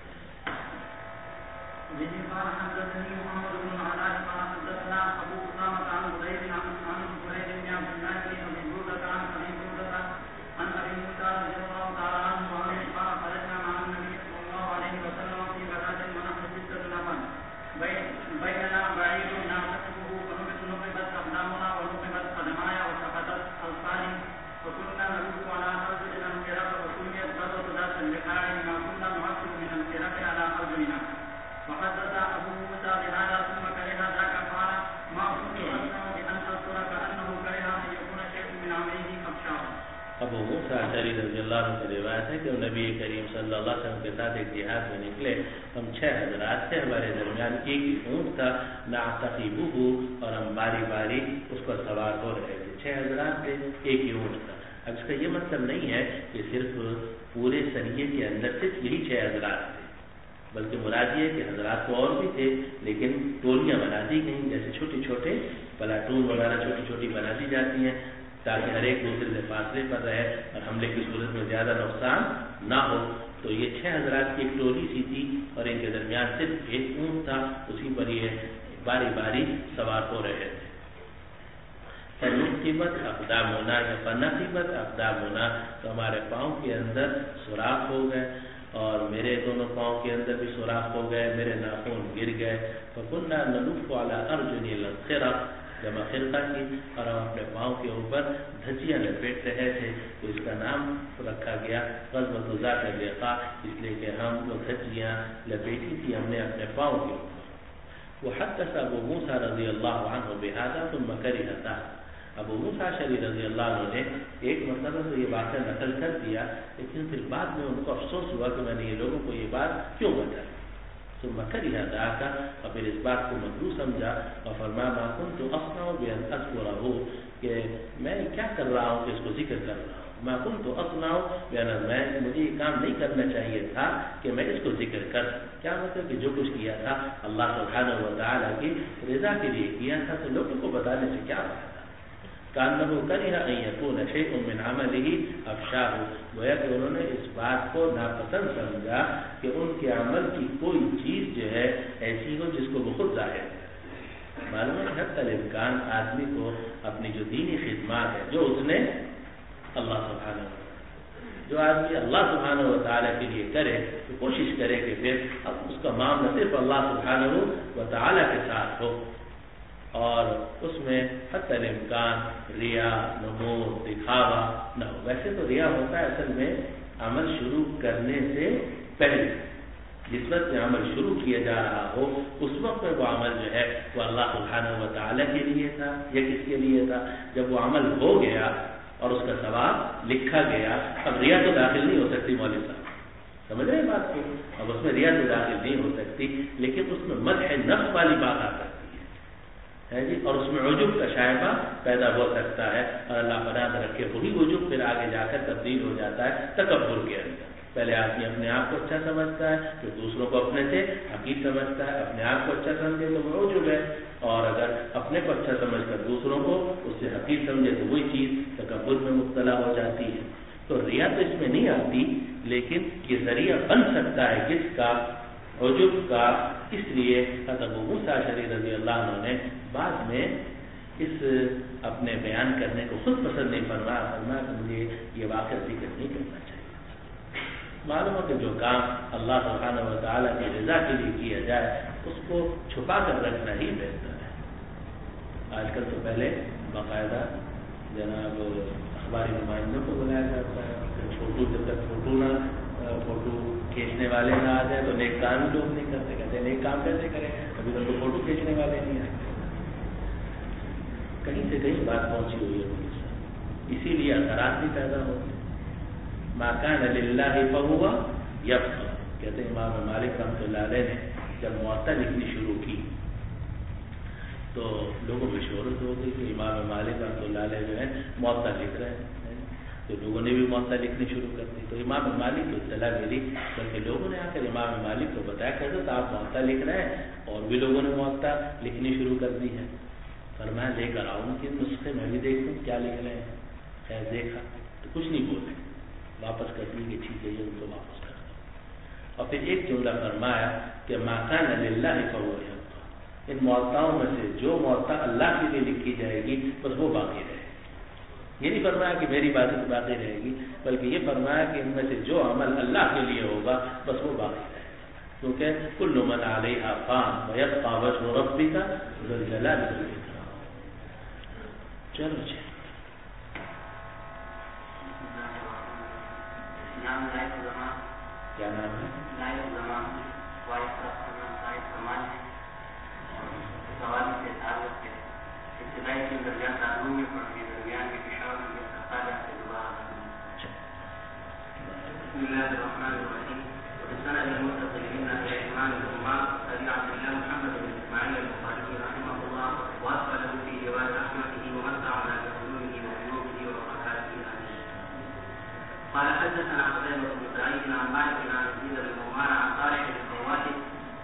ابو موسیٰ اشعری رضی اللہ عنہ سے روایت ہے کہ نبی کریم صلی اللہ علیہ وسلم کے ساتھ ایک جہاد میں نکلے، ہم 6 حضرات تھے، ہمارے درمیان ایک ہی اونٹ تھا، نعتقبہ، اور ہم باری باری اس پر سوار ہو رہے تھے۔ 6 حضرات تھے، ایک ہی اونٹ تھا۔ اب اس کا یہ مطلب نہیں ہے کہ صرف پورے سریے کے اندر صرف یہی 6 حضرات تھے، بلکہ مراد یہ ہے کہ حضرات تو اور بھی تھے، لیکن ٹولیاں بنا دی گئیں، جیسے چھوٹے چھوٹے پلاٹون وغیرہ چھوٹی چھوٹی بنا دی جاتی ہیں تاکہ ہر ایک دوسرے سے فاصلے پر رہے اور حملے کی صورت میں زیادہ نقصان نہ ہو۔ تو یہ 6 حضرات کی ایک ٹولی سی تھی اور ان کے درمیان صرف ایک اونٹ تھا، اسی پر یہ باری باری سوار ہو رہے تھے۔ فنقبت اقدامنا یا فنقبت اقدامنا، تو ہمارے پاؤں کے اندر سوراخ ہو گئے، اور میرے دونوں پاؤں کے اندر بھی سوراخ ہو گئے، میرے ناخن گر گئے۔ فكنا نلف على ارجلنا الخرق، جمع خرقہ کی، اور ہم اپنے پاؤں کے اوپر دھجیاں لپیٹ رہے تھے، تو اس کا نام رکھا گیا غزوۃ ذات اللقاء، اس لیے کہ ہم وہ دھجیاں لپیٹی تھی ہم نے اپنے پاؤں کے اوپر۔ وحدث ابو موسیٰ رضی اللہ عنہ بهذا ثم كرهته، ابو موسیٰ اشعری رضی اللہ عنہ نے ایک مرتبہ تو یہ واقعہ نقل کر دیا، لیکن پھر بعد میں ان کو افسوس ہوا کہ میں نے یہ لوگوں کو یہ بات کیوں بتائی۔ ثم كره ذاك، اور پھر اس بات کو مکروہ سمجھا، اور فرمایا ما كنت اصنع بان اذكره، کہ میں کیا کر رہا ہوں کہ اس کو ذکر کر رہا ہوں۔ ما كنت اصنع بان، مجھے یہ کام نہیں کرنا چاہیے تھا کہ میں اس کو ذکر کر، کیا مطلب کہ جو کچھ کیا تھا اللہ سبحانہ و تعالیٰ کی رضا کے لیے کیا تھا، تو لوگوں کو بتانے سے کیا فائدہ۔ کانه كره ان يكون شيء من عمله افشاه، گویا کہ انہوں نے اس بات کو ناپسند سمجھا کہ ان کے عمل کی کوئی چیز جو ہے ایسی ہو جس کو وہ خود ظاہر ہے۔ معلوم ہے حتی الامکان آدمی کو اپنی جو دینی خدمات ہے جو اس نے اللہ سبحانہ و تعالیٰ، جو آدمی اللہ سبحانہ و تعالیٰ کے لیے کرے تو کوشش کرے کہ پھر اب اس کا معاملہ صرف اللہ سبحانہ و تعالیٰ کے ساتھ ہو، اور اس میں حتی الامکان ریا، نمود، دکھاوا نہ ہو۔ ویسے تو ریا ہوتا ہے اصل میں عمل شروع کرنے سے پہلے، جس وقت میں عمل شروع کیا جا رہا ہو اس وقت میں وہ عمل جو ہے وہ اللہ سبحانہ و تعالیٰ کے لیے تھا یا کس کے لیے تھا۔ جب وہ عمل ہو گیا اور اس کا ثواب لکھا گیا، اب ریا تو داخل نہیں ہو سکتی مولوی صاحب، سمجھ رہے ہیں بات کو؟ اب اس میں ریا تو داخل نہیں ہو سکتی، لیکن اس میں مدح نفس والی بات آ سکتی ہے جی، اور اس میں عجب کا شائبہ پیدا ہو سکتا ہے، اور اللہ پناہ رکھے وہی عجب پھر آگے جا کر تبدیل ہو جاتا ہے تکبر کے اندر۔ پہلے آدمی اپنے آپ کو اچھا سمجھتا ہے، پھر دوسروں کو اپنے سے حقیر سمجھتا ہے، اپنے آپ کو اچھا سمجھے تو وہ عجب ہے، اور اگر اپنے کو اچھا سمجھ کر دوسروں کو اس سے حقیر سمجھے تو وہی چیز تکبر میں مبتلا ہو جاتی ہے۔ تو ریا تو اس میں نہیں آتی، لیکن یہ ذریعہ بن سکتا ہے کس کا؟ عجب کا۔ اس لیے ابو موسیٰ اشعری رضی اللہ عنہ نے بعد میں اس اپنے بیان کرنے کو خود پسند نہیں فرمایا کہ مجھے یہ واقعہ ذکر نہیں کرنا چاہیے۔ معلوم ہے کہ جو کام اللہ سبحانہ و تعالیٰ کی رضا کے لیے کیا جائے اس کو چھپا کر رکھنا ہی بہتر ہے۔ آج کل تو پہلے باقاعدہ جناب اخباری نمائندوں کو بلایا جاتا ہے، فوٹو جب تک فوٹو کھینچنے والے نہ آ جائے تو نیک کام لوگ نہیں کرتے، کہتے نیک کام کیسے کریں، ابھی تک تو فوٹو کھینچنے والے نہیں آئے۔ کہیں سے کہیں بات پہنچی ہوئی ہے، اسی لیے اثرات بھی پیدا ہوتے ہیں۔ ما کان للہ فہو یبقی، کہتے ہیں امام مالک رحمۃ اللہ علیہ نے جب موطا لکھنی شروع کی تو لوگوں میں شہرت ہو گئی کہ امام مالک رحمۃ اللہ علیہ جو ہے موطا لکھ رہے ہیں، تو لوگوں نے بھی موطا لکھنی شروع کر دی. تو امام مالک کی اطلاع ملی، بلکہ لوگوں نے آ کر امام مالک کو بتایا کہ حضرت آپ موطا لکھ رہے ہیں، اور بھی لوگوں نے موطا لکھنی شروع کر دی ہے. فرمایا لے کر آؤں کہ نسخے میں بھی دیکھوں کیا لکھ رہے ہیں. خیر دیکھا تو کچھ نہیں بولے، واپس کر دی کہ ٹھیک ہے یہ ان کو واپس کر دو. اور پھر ایک جملہ فرمایا کہ ما کان للہ فهو یبقى، ان موطاؤں میں سے جو موطا اللہ کے لیے لکھی جائے گی بس وہ باقی رہے گی. یہ نہیں فرمایا کہ میری عبادت باقی رہے گی، بلکہ یہ فرمایا کہ ان میں سے جو عمل اللہ کے لیے ہوگا بس وہ باقی رہے گا. کیونکہ کل من علیہا فان ویبقى وجہ ربک ذو الجلال والاکرام. چلو جی کیا نام ہے؟ سوال سے تعلق ہے ابتدائی کے درجات تعلیم میں پڑھنے درمیان کے پشاور میں تقاضا سے دوبارہ بسم اللہ الرحمن الرحیم وبسنة المتصلين إلى الإمام الإمام أبي عبد الله محمد بن إسماعيل البخاري رحمه الله وأدخله في رواية رحمته ومسع على بعلومه وعلومه وبركاته آمين. قال حدثنا قتيبة بن سعيد عن مالك عن يزيد بن عمر عن صالح بن خواتم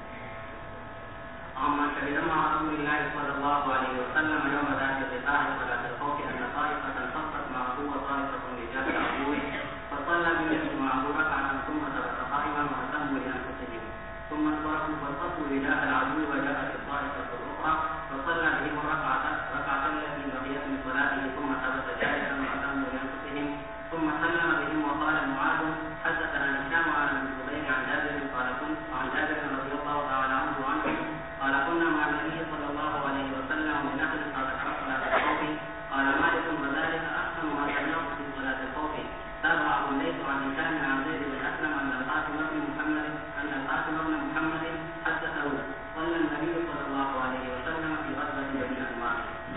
عما شهد مع رسول الله صلى الله عليه وسلم يوم ذات القطاع صلاة الخوف أن طائفة صفت معه وطائفة رجال عدوه فصلى بهم معه ركعة ثم ترك قائما واهتموا لأنفسهم ثم انصرفوا فصفوا رداء العدو وجاءت الطائفة الأخرى فصلى بهم ركعة التي بقيت من صلاته ثم ثبت جالسا واهتموا لأنفسهم ثم سلم بهم وقال معاذ حدثنا هشام عن الزبير عن جابر قال كنت عن جابر رضي الله تعالى عنه قال كنا مع النبي صلى الله عليه وسلم بنحل صلاة الخوف قال مالك وذلك أحسن ما سمعت في صلاة الخوف. تابعه الليث عن هشام عن زيد بن أسلم أن القاسم بن محمد حدثه صلى النبي صلى الله عليه وسلم في غزوة بني عمار.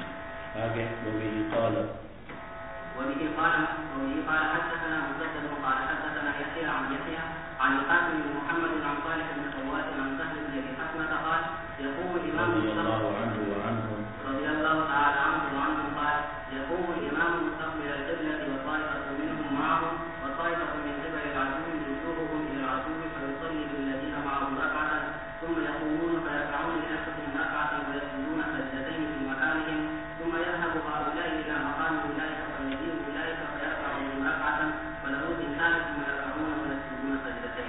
وبه قال حدثنا مسدد قال حدثنا يحيى عن القاسم بن محمد عن صالح بن خوات عن سهل بن ابي حكمة قال يقوم الامام رضي الله عنه وعنهم رضي الله تعالى عنه وعنهم قال يقوم الامام مستقبل القبلة وطائفة منهم معه وطائفة من قبل العدو وجوههم الى العدو فيصلي بالذين معه ركعة ثم يقومون فيركعون لنفسهم ركعة ويسجدون سجدتين في مكانهم ثم يذهب هؤلاء الى مقام اولئك فيزيد اولئك فيركعون ركعة فله ثالث ثم يركعون ويسجدون سجدتين.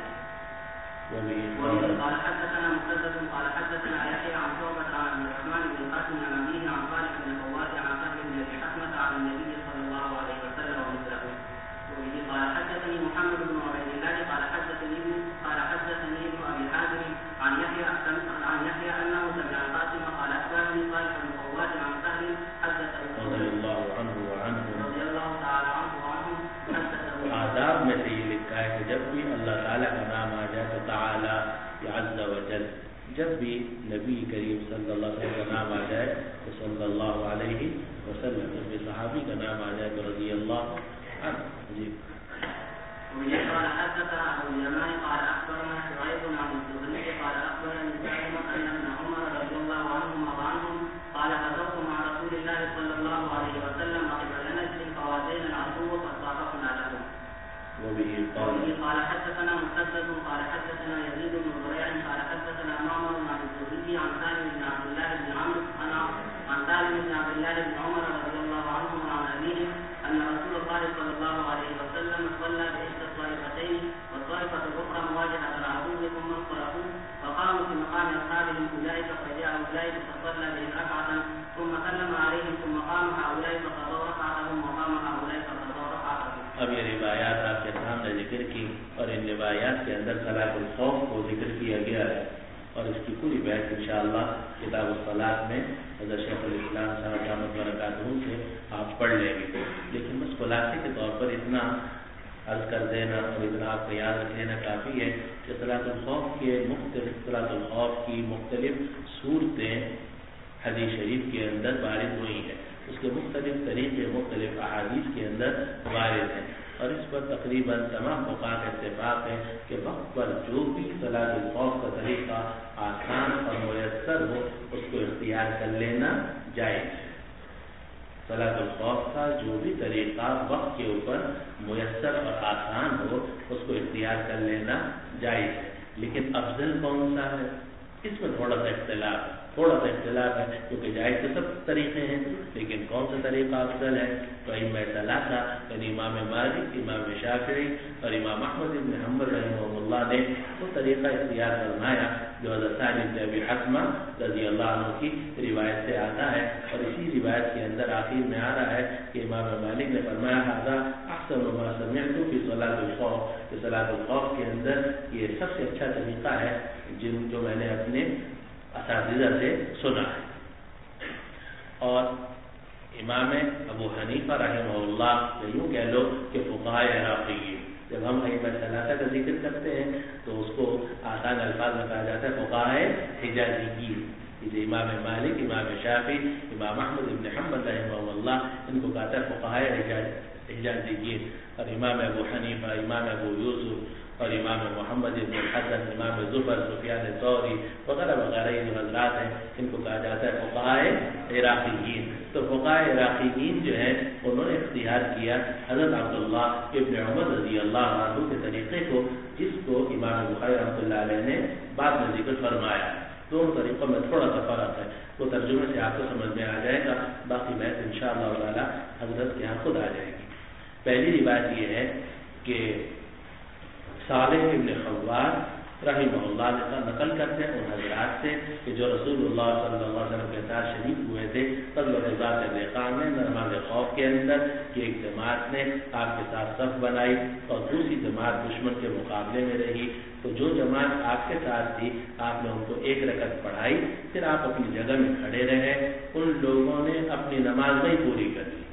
وبه قال حدثنا مسدد قال حدثنا يحيى عن شعبة عن عبد الرحمن بن القاسم عن أبيه عن صالح بن خوات عن سهل بن أبي حكمة عن النبي صلى الله عليه وسلم ومثله. وبه قال حدثني محمد بن عبيد الله قال حدثني ابن أبي حازم عن يحيى أنه سمع القاسم قال أخبرني صالح بن خوات عن سهل حدثه رضي الله عنه وعنهم رضي الله تعالى عنه وعنهم حدثه. آداب میں سے یہ لکھا ہے کہ جب بھی اللہ تعالیٰ کا نام آ جائے تو تعالیٰ عز و جل، جب بھی نبی کریم صلی اللہ علیہ وسلم کا نام آ جائے تو صلی اللہ علیہ وسلم، جب بھی صحابی کا نام آ جائے تو رضی اللہ عنہ. جی قال حدثنا ابو اليمان قال اخبرنا شعيب عن الزهري قال اخبرني سالم ان ابن عمر رضي الله عنهما وعنهم قال غزوت مع رسول الله صلى الله عليه وسلم قبل نجد فوازينا العدو فصافحنا لهم. وبه قال حدثنا مسدد قال حدثنا يزيد بن زريع قال حدثنا معمر عن الزهري عن سالم بن عبد الله بن عمرو عن سالم بن عبد الله بن عمر رضي الله عنهما عن ابيه ان رسول الله صلى الله عليه وسلم صلى باحدى الطائفتين والطائفه الاخرى مواجهه العدو ثم انصرفوا فقاموا في مقام اصحابهم اولئك فجاء اولئك فصلى بهم ركعه ثم سلم عليهم ثم قام هؤلاء فقضوا ركعتهم وقام هؤلاء فقضوا ركعتهم. اب یہ روایات آپ کے سامنے ذکر کی، اور ان روایات کے اندر صلاۃ الخوف کو ذکر کیا گیا ہے، اور اس کی پوری بحث انشاءاللہ کتاب الصلاۃ میں حضرت شیخ الاسلام صاحب دامت برکاتہ سے آپ پڑھ لیں گے. لیکن بس خلاصے کے طور پر اتنا عرض کر دینا اور اتنا آپ کو یاد رکھ لینا کافی ہے کہ صلاۃ الخوف کی مختلف صورتیں حدیث شریف کے اندر وارد ہوئی ہیں، اس کے مختلف طریقے مختلف احادیث کے اندر وارد ہیں. اور اس پر تقریباً تمام فقہاء کا اتفاق ہے کہ وقت پر جو بھی صلاۃ الخوف کا طریقہ آسان اور میسر ہو اس کو اختیار کر لینا جائز ہے۔ صلاۃ الخوف کا جو بھی طریقہ وقت کے اوپر میسر اور آسان ہو اس کو اختیار کر لینا جائز ہے، لیکن افضل کون سا ہے اس میں تھوڑا سا اختلاف ہے کیونکہ جائز تو سب طریقے ہیں، لیکن کون سا طریقہ افضل ہے؟ تو ائمہ ثلاثہ یعنی امام مالک، امام شافعی اور امام احمد بن حنبل رحمہ اللہ نے وہ طریقہ اختیار فرمایا جو حضرت سعد بن ابی حتمہ رضی اللہ عنہ کی روایت سے آتا ہے، اور اسی روایت کے اندر آخر میں آ رہا ہے کہ امام مالک نے فرمایا ھذا احسن ما سمعت فی صلاۃ الخوف، کہ صلاۃ الخوف کے اندر یہ سب سے اچھا طریقہ ہے جو میں نے اپنے اساتذہ سے سنا ہے۔ اور امام ابو حنیفہ رحمہ اللہ یوں کہہ لو کہ فقہاء عراقیین، جب ہم ائمہ ثلاثہ کا ذکر کرتے ہیں تو اس کو آسان الفاظ میں کہا جاتا ہے فقہاء حجازیین، جیسے امام مالک، امام شافعی، امام احمد بن حنبل رحمہ اللہ ان کو کہتا ہے فقہاء حجازیین، اور امام ابو حنیفہ، امام ابو یوسف اور امام محمد بن الحسن، امام زفر، سفیان ثوری وغیرہ وغیرہ یہ جو حضرات ہیں ان کو کہا جاتا ہے فقہاء عراقیین۔ تو فقہاء عراقیین جو ہیں انہوں نے اختیار کیا حضرت عبداللہ ابن عمر رضی اللہ عنہ کے طریقے کو، جس کو امام بخاری رحمۃ اللہ علیہ نے بعد میں ذکر فرمایا۔ دونوں طریقوں میں تھوڑا سا فرق ہے، وہ ترجمے سے آپ کو سمجھ میں آ جائے گا، باقی بحث انشاءاللہ تعالی حضرت کے یہاں خود آ جائے گی۔ پہلی روایت یہ ہے کہ صالح ابن خوات رحمہ اللہ نقل کرتے ہیں ان حضرات سے کہ جو رسول اللہ صلی اللہ علیہ وسلم کے ساتھ شریک ہوئے تھے غزوۃ الرقاع میں نماز خوف کے اندر، کہ ایک جماعت نے آپ کے ساتھ صف بنائی اور دوسری جماعت دشمن کے مقابلے میں رہی، تو جو جماعت آپ کے ساتھ تھی آپ نے ان کو ایک رکعت پڑھائی، پھر آپ اپنی جگہ میں کھڑے رہے، ان لوگوں نے اپنی نماز نہیں پوری کر لی،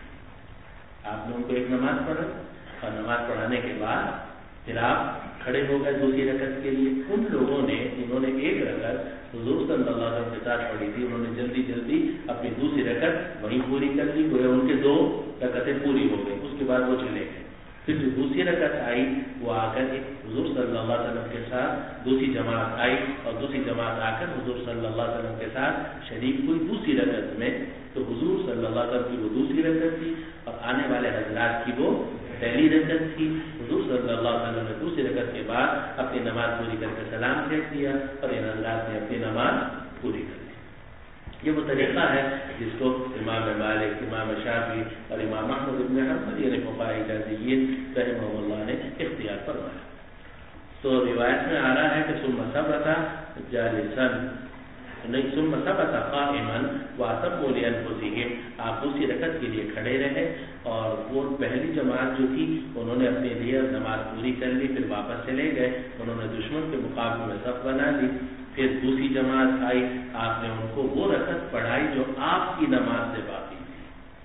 آپ نے ان کو ایک نماز پڑھائی اور نماز پڑھانے کے بعد پھر آپ کھڑے ہو گئے دوسری رکعت کے لیے۔ ان لوگوں نے جنہوں نے ایک رکعت حضور صلی اللہ علیہ وسلم کے ساتھ پڑھی تھی انہوں نے جلدی جلدی اپنی دوسری رکعت وہیں پوری کر لی، گویا ان کے 2 رکعتیں پوری ہو گئی، اس کے بعد وہ چلے گئے۔ پھر جو دوسری رکعت آئی وہ آ کر حضور صلی اللہ علیہ وسلم کے ساتھ دوسری جماعت آئی اور دوسری جماعت آ کر حضور صلی اللہ علیہ وسلم کے ساتھ شریک ہوئی دوسری رکعت میں، تو حضور صلی اللہ علیہ وسلم کی وہ دوسری رکعت تھی اور آنے والے حضرات کی وہ پہلی رکعت تھی۔ حضور صلی اللہ علیہ وسلم نے دوسری رکعت کے بعد اپنی نماز پوری کر کے سلام پھینک دیا اور ان حضرات نے اپنی نماز پوری کر دی۔ یہ وہ طریقہ ہے جس کو امام مالک، امام شافعی اور امام احمد بن حنبل یعنی فقہاء حجازیین رحمہ اللہ نے اختیار فرمایا۔ تو روایت میں آ رہا ہے کہ ثم ثبت جالسا، نہیں ثم ثبت قائما واتموا لانفسهم، آپ دوسری رکعت کے لیے کھڑے رہے اور وہ پہلی جماعت جو تھی انہوں نے اپنے لیے نماز پوری کر لی، پھر واپس چلے گئے، انہوں نے دشمن کے مقابلے میں صف بنا لی، پھر دوسری جماعت آئی، آپ نے ان کو وہ رکعت پڑھائی جو آپ کی نماز سے باقی تھی،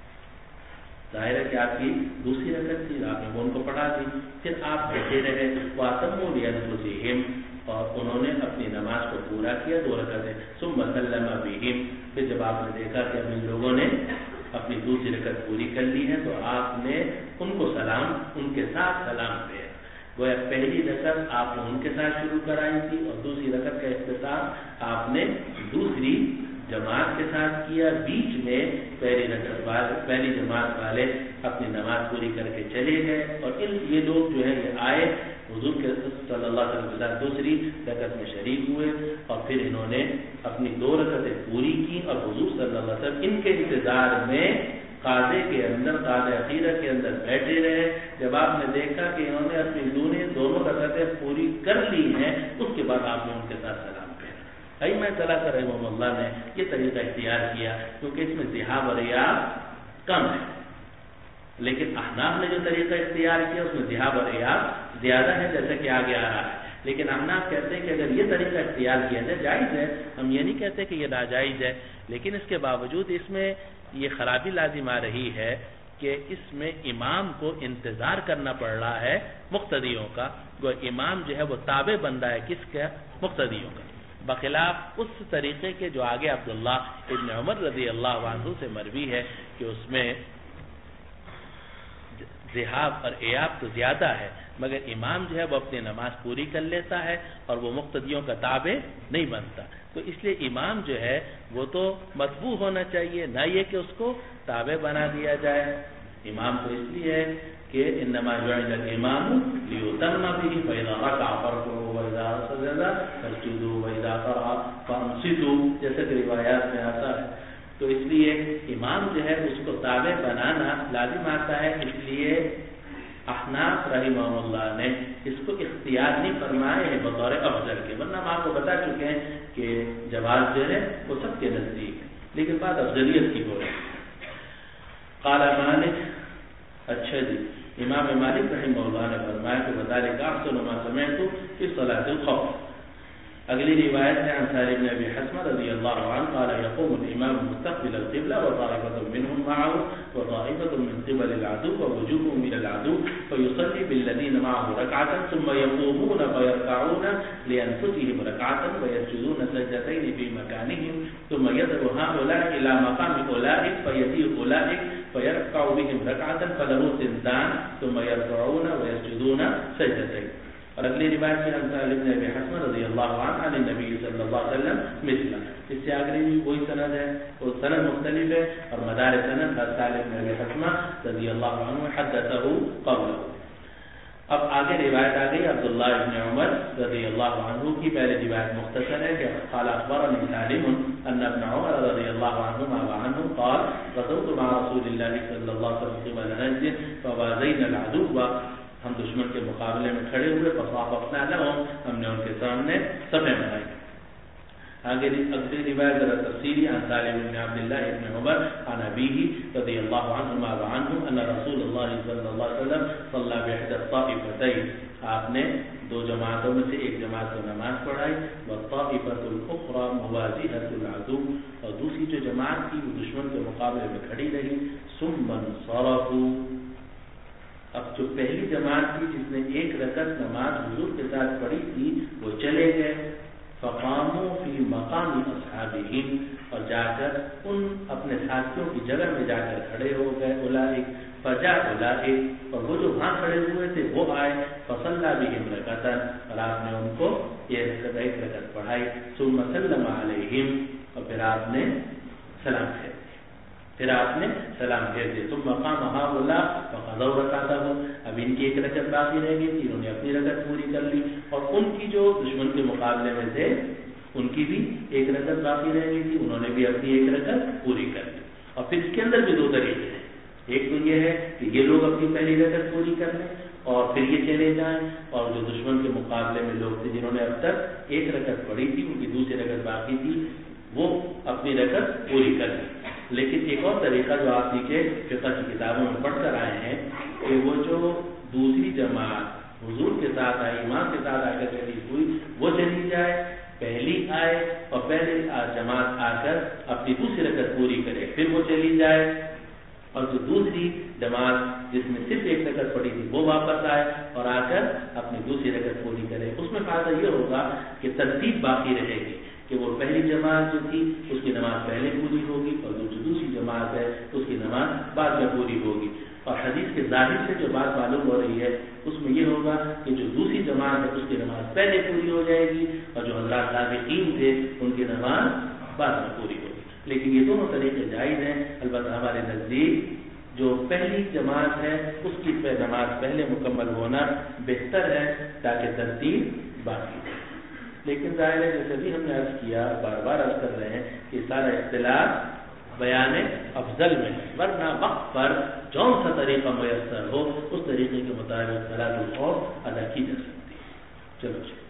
ظاہر ہے کہ آپ کی دوسری رکعت تھی، آپ نے وہ ان کو پڑھا دی، پھر آپ بیٹھے رہے واتموا لانفسهم، اور انہوں نے اپنی نماز کو پورا کیا 2 رکعتیں، ثم سلم بهم، پھر جب آپ نے دیکھا کہ اب ان لوگوں نے اپنی دوسری رکعت پوری کر لی ہے تو آپ نے ان کو سلام ان کے ساتھ سلام دیا، گویا پہلی رکعت آپ نے ان کے ساتھ شروع کرائی تھی اور دوسری رکعت کا اختتام آپ نے دوسری جماعت کے ساتھ کیا، بیچ میں پہلی جماعت والے اپنی نماز پوری کر کے چلے گئے اور یہ لوگ جو ہیں یہ آئے حضور کے صلی اللہ علیہ وسلم کے ساتھ دوسری رکعت میں شریک ہوئے اور پھر انہوں نے اپنی 2 رکعتیں پوری کی اور حضور صلی اللہ علیہ وسلم ان کے انتظار میں قاضے کے اندر، قاضے اخیرہ کے اندر بیٹھے رہے۔ جب آپ نے دیکھا کہ انہوں نے اپنی دونوں رکعتیں پوری کر لی ہیں اس کے بعد آپ نے ان کے ساتھ سلام پھیرا۔ ائمہ ثلاثہ رحمہ اللہ نے یہ طریقہ اختیار کیا کیونکہ اس میں ذہاب و ایاب کم ہے، لیکن احناف نے جو طریقہ اختیار کیا اس میں ذہاب و ایاب زیادہ ہے، جیسا کہ آگے آ رہا ہے۔ لیکن احناف کہتے ہیں کہ اگر یہ طریقہ اختیار کیا جائے جائز ہے، ہم یہ نہیں کہتے کہ یہ ناجائز ہے، لیکن اس کے باوجود اس میں یہ خرابی لازم آ رہی ہے کہ اس میں امام کو انتظار کرنا پڑ رہا ہے مقتدیوں کا، وہ امام جو ہے وہ تابع بندہ ہے کس کا؟ مقتدیوں کا، بخلاف اس طریقے کے جو آگے عبداللہ ابن عمر رضی اللہ عنہ سے مروی ہے کہ اس میں ذہاب اور ایاب تو زیادہ ہے، مگر امام جو ہے وہ اپنی نماز پوری کر لیتا ہے اور وہ مقتدیوں کا تابع نہیں بنتا. تو اس لیے امام جو ہے وہ تو متبوع ہونا چاہیے، نہ یہ کہ اس کو تابع بنا دیا جائے. امام تو اس لیے ہے کہ انما جعل الامام لیؤتم به فاذا ركع فاركعوا واذا سجد فاسجدوا واذا قرأ فانصتوا، جیسے کہ روایات میں آتا ہے. تو اس لیے امام جو ہے اس کو تابع بنانا لازم آتا ہے. اس لیے احناف رحمہ اللہ نے اس کو اختیار نہیں فرمائے ہیں بطور افضل کے، ورنہ ہم آپ کو بتا چکے ہیں کہ جواز جو ہے وہ سب کے نزدیک ہے، لیکن بات افضلیت کی ہو رہی ہے. قال مالک، اچھا جی، امام مالک رحمہ اللہ نے فرمایا کہ بذالک احسن ما سمعت فی صلاۃ الخوف. اگلی روایت ہے عن سالم بن ابي حسمه رضی اللہ عنہ قال يقوم الامام مستقبل القبلة وطائفة منهم معه وطائفة من قبل العدو ووجوههم الى العدو فيصلي بالذين معه ركعة ثم يقومون فيركعون لانفسهم ركعة ويسجدون سجدتين في مكانهم ثم يدعو هؤلاء الى مقام اولئك فيجيء اولئك فيركع بهم ركعة فله سنتان ثم يركعون ويسجدون سجدتين. اور اگلی روایت میں سالم بن ابی حسمہ رضی اللہ عنہ عن النبی صلی اللہ علیہ وسلم مثلا، اس سے اگلی بھی وہی سند ہے، وہ سند مختلف ہے اور مدار سند سالم بن ابی حسمہ رضی اللہ عنہ حدثہ قوله. اب آگے روایت آ گئی عبداللہ ابن عمر رضی اللہ عنہ کی. پہلے روایت مختصر ہے کہ قال اخبرني سالم ان ابن عمر رضی اللہ عنہما وعنہ قال غزوت مع رسول اللہ صلی اللہ علیہ وسلم قبل نجد فوازینا العدو، ہم دشمن کے مقابلے میں کھڑے ہوئے، فصاففنا لهم، ہم نے ان کے سامنے صفیں بنائی. آگے اگلی روایت ذرا تفصیلی عن سالم بن عبد الله بن عمر عن ابيه رضی اللہ عنہما وعنہ ان رسول اللہ صلی اللہ علیہ وسلم صلى باحدى الطائفتين، آپ نے دو جماعتوں میں سے ایک جماعت کو نماز پڑھائی، والطائفة الاخرى موازية العدو، اور دوسری جو جماعت تھی وہ دشمن کے مقابلے میں کھڑی رہی. ثم انصرفوا، اب جو پہلی جماعت تھی جس نے ایک رکعت نماز حضور کے ساتھ پڑھی تھی وہ چلے گئے. فقاموا فی مقام اصحابہم، اور جا کر ان اپنے ساتھیوں کی جگہ میں جا کر کھڑے ہو گئے. اولئک فجاء اولئک، اور وہ جو وہاں کھڑے ہوئے تھے وہ آئے. فصلی بہم رکعۃ، اور آپ نے ان کو ایک رکعت پڑھائی. ثم سلم علیہم، اور پھر آپ نے سلام پھیر دیا. ثم قام هؤلاء فقضوا ركعتهم، اب ان کی ایک رکعت باقی رہ گئی تھی، انہوں نے اپنی رکعت پوری کر لی، اور ان کی جو دشمن کے مقابلے میں تھے ان کی بھی ایک رکعت باقی رہ گئی تھی، انہوں نے بھی اپنی ایک رکعت پوری کر لی. اور پھر اس کے اندر بھی دو طریقے ہیں، ایک تو یہ ہے کہ یہ لوگ اپنی پہلی رکعت پوری کر لیں اور پھر یہ چلے جائیں، اور جو دشمن کے مقابلے میں لوگ تھے جنہوں نے اب تک ایک رکعت پڑھی تھی ان کی دوسری رکعت باقی تھی وہ اپنی رکعت پوری کر لیں. لیکن ایک اور طریقہ جو آپ نیچے فقہ کی کتابوں میں پڑھ کر آئے ہیں کہ وہ جو دوسری جماعت حضور کے ساتھ آئی، امام کے ساتھ آ کر چلی ہوئی، وہ چلی جائے، پہلی آئے اور پہلے جماعت آ کر اپنی دوسری رکعت پوری کرے، پھر وہ چلی جائے، اور جو دوسری جماعت جس میں صرف ایک رکعت پڑی تھی وہ واپس آئے اور آ کر اپنی دوسری رکعت پوری کرے. اس میں فائدہ یہ ہوگا کہ ترتیب باقی رہے گی کہ وہ پہلی جماعت جو تھی اس کی نماز پہلے پوری ہوگی اور جو دوسری جماعت ہے اس کی نماز بعد میں پوری ہوگی. اور حدیث کے ظاہر سے جو بات معلوم ہو رہی ہے اس میں یہ ہوگا کہ جو دوسری جماعت ہے اس کی نماز پہلے پوری ہو جائے گی اور جو حضرات سابقین تھے ان کی نماز بعد میں پوری ہوگی. لیکن یہ دونوں طریقے جائز ہیں. البتہ ہمارے نزدیک جو پہلی جماعت ہے اس کی نماز پہلے مکمل ہونا بہتر ہے تاکہ ترتیب باقی ہے. لیکن ظاہر ہے جیسے بھی ہم نے عرض کیا، بار بار عرض کر رہے ہیں کہ سارا اختلاف بیان افضل میں، ورنہ وقت پر جون سا طریقہ میسر ہو اس طریقے کے مطابق صلاۃ الخوف ادا کی جا سکتی ہے. چلو جی.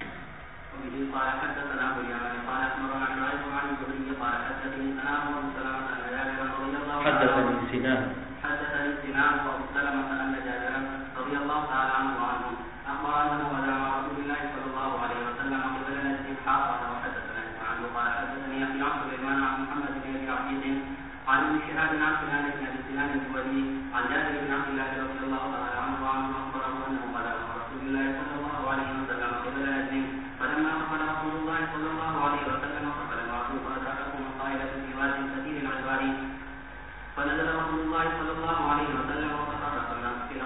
حدثني سنان وابو سلمة أن جابر رضي الله تعالى عنه أخبر أنه غزا مع رسول الله صلى الله عليه وسلم قبل نجد حاصل وحدثنا عنه قال حدثني أبي عبد الرحمن عن محمد بن أبي عبيد عن ابن شهاب عن سنان بن أبي سنان الجبلي عن جابر بن عبد الله رضي الله تعالى عنه أخبره أنه غزا مع رسول الله صلى الله عليه وسلم قبل نجد فلما قبل رسول الله صلى الله عليه وسلم قبل معه فأتاكم الطائلة في واد كثير العباد فنزل رسول الله صلى الله عليه وسلم وتصرف الناس في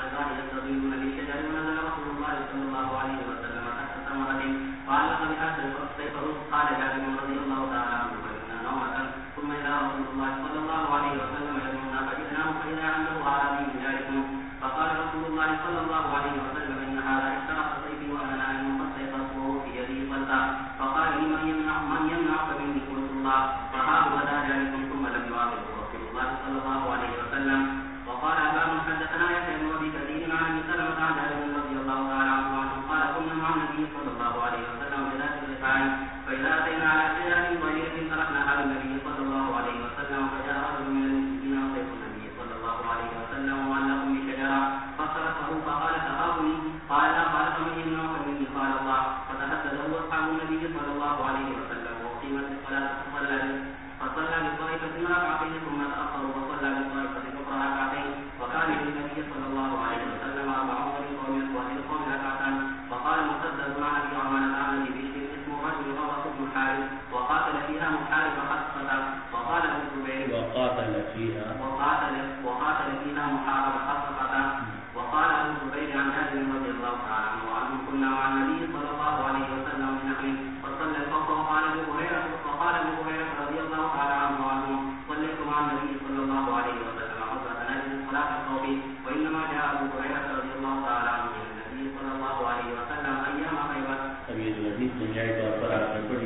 صلى الله عليه وسلم إن هذا اشترك سيفي وأنا نائم فاستيقظت وهو في يدي فلتا فقال لي من يمنعك مني؟ قلت الله فها هو ذا ذلك ثم لم يعاقبه رسول الله صلى الله عليه وسلم. وقال أبان حدثنا يحيى بن أبي كثير عن أبي سلمة عن جابر رضي الله تعالى عنه قال كنا مع النبي صلى الله عليه وسلم بذات الرفاع فإذا أتينا على شجرة ضيقة تركناها للنبي صلى الله عليه وسلم فجاء رجل من المسلمين وسيف النبي صلى الله عليه وسلم معلق بشجرة فصرفه فقال تخافني؟ قال لا. قال فمن يمنعك مني؟ قال الله. فتهدده أصحاب النبي صلى الله عليه وسلم وأقيمت الصلاة فصلى بطائفة ركعتين ثم تأخروا وصلى بطائفة أخرى ركعتين وكان للنبي صلى الله عليه وسلم 40 ولقوم وللقوم ركعتان. فقال مسدد عن أبي عمانة عن أبي بشر اسمه رجل غرس بن حارث وقاتل فيها محارب خصفة. وقال ابن الزبير وقاتل فيها محارب خصفة. وقال ابن الزبير عن جابر رضي الله تعالى عنه وعنهم كنا مع النبي صلى الله عليه وسلم من نحن فصلى الفوق. وقال ابو هريرة رضي الله تعالى عنه وعنهم صليت مع النبي صلى الله عليه وسلم غزوة نجد صلاة الخوف. وإنما جاء ابو هريرة رضي الله تعالى عنه من النبي صلى الله عليه وسلم أيام خيبر. اب یہ جو حدیث بنیادی طور پر آپ نے پڑھی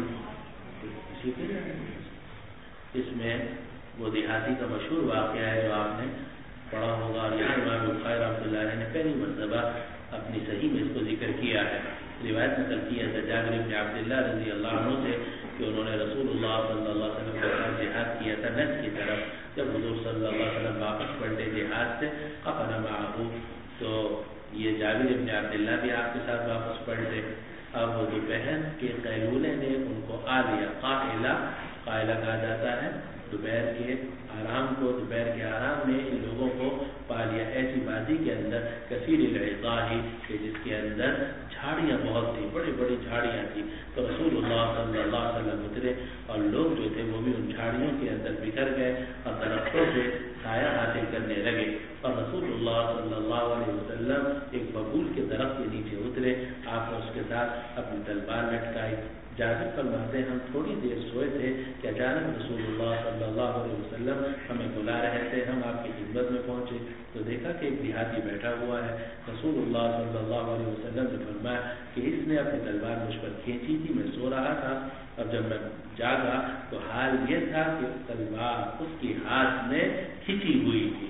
اس میں وہ دیہاتی کا مشہور واقعہ ہے جو آپ نے پڑھا ہوگا اور یہاں امام بخاری رحمۃ اللہ علیہ نے پہلی مرتبہ اپنی صحیح میں اس کو ذکر کیا ہے. روایت نقل کی ہے جابر بن عبداللہ رضی اللہ عنہ سے کہ انہوں نے رسول اللہ صلی اللہ علیہ وسلم کے ساتھ جہاد کیا تھا نجد کی طرف. جب حضور صلی اللہ علیہ وسلم واپس پلٹے جہاد سے قفل معه تو یہ جابر بن عبداللہ بھی آپ کے ساتھ واپس پلٹے. اب دوپہر کے قیلولے نے ان کو آ لیا. قائلہ کہا جاتا ہے دوپہر کے آرام نے ان لوگوں کو پا لیا. ایسی وادی کے اندر کثیر العطاء کہ جس کے اندر جھاڑیاں بہت تھیں, بڑی بڑی جھاڑیاں تھیں. تو رسول اللہ صلی اللہ علیہ وسلم اترے اور لوگ جو تھے وہ بھی ان جھاڑیوں کے اندر بکھر گئے اور درختوں سے سایہ حاصل کرنے لگے. اور رسول اللہ صلی اللہ علیہ وسلم ایک ببول کے درخت کے نیچے اترے. آپ نے اس کے ساتھ اپنی تلوار لٹکائی. جابر فرماتے ہم تھوڑی دیر سوئے تھے کہ اچانک رسول اللہ صلی اللہ علیہ وسلم ہمیں بلا رہے تھے. ہم آپ کی خدمت میں پہنچے تو دیکھا کہ ایک دیہاتی بیٹھا ہوا ہے. رسول اللہ صلی اللہ علیہ وسلم نے فرمایا کہ اس نے اپنی تلوار مجھ پر کھینچی تھی, میں سو رہا تھا اور جب میں جاگا تو حال یہ تھا کہ تلوار اس کے ہاتھ میں کھینچی ہوئی تھی.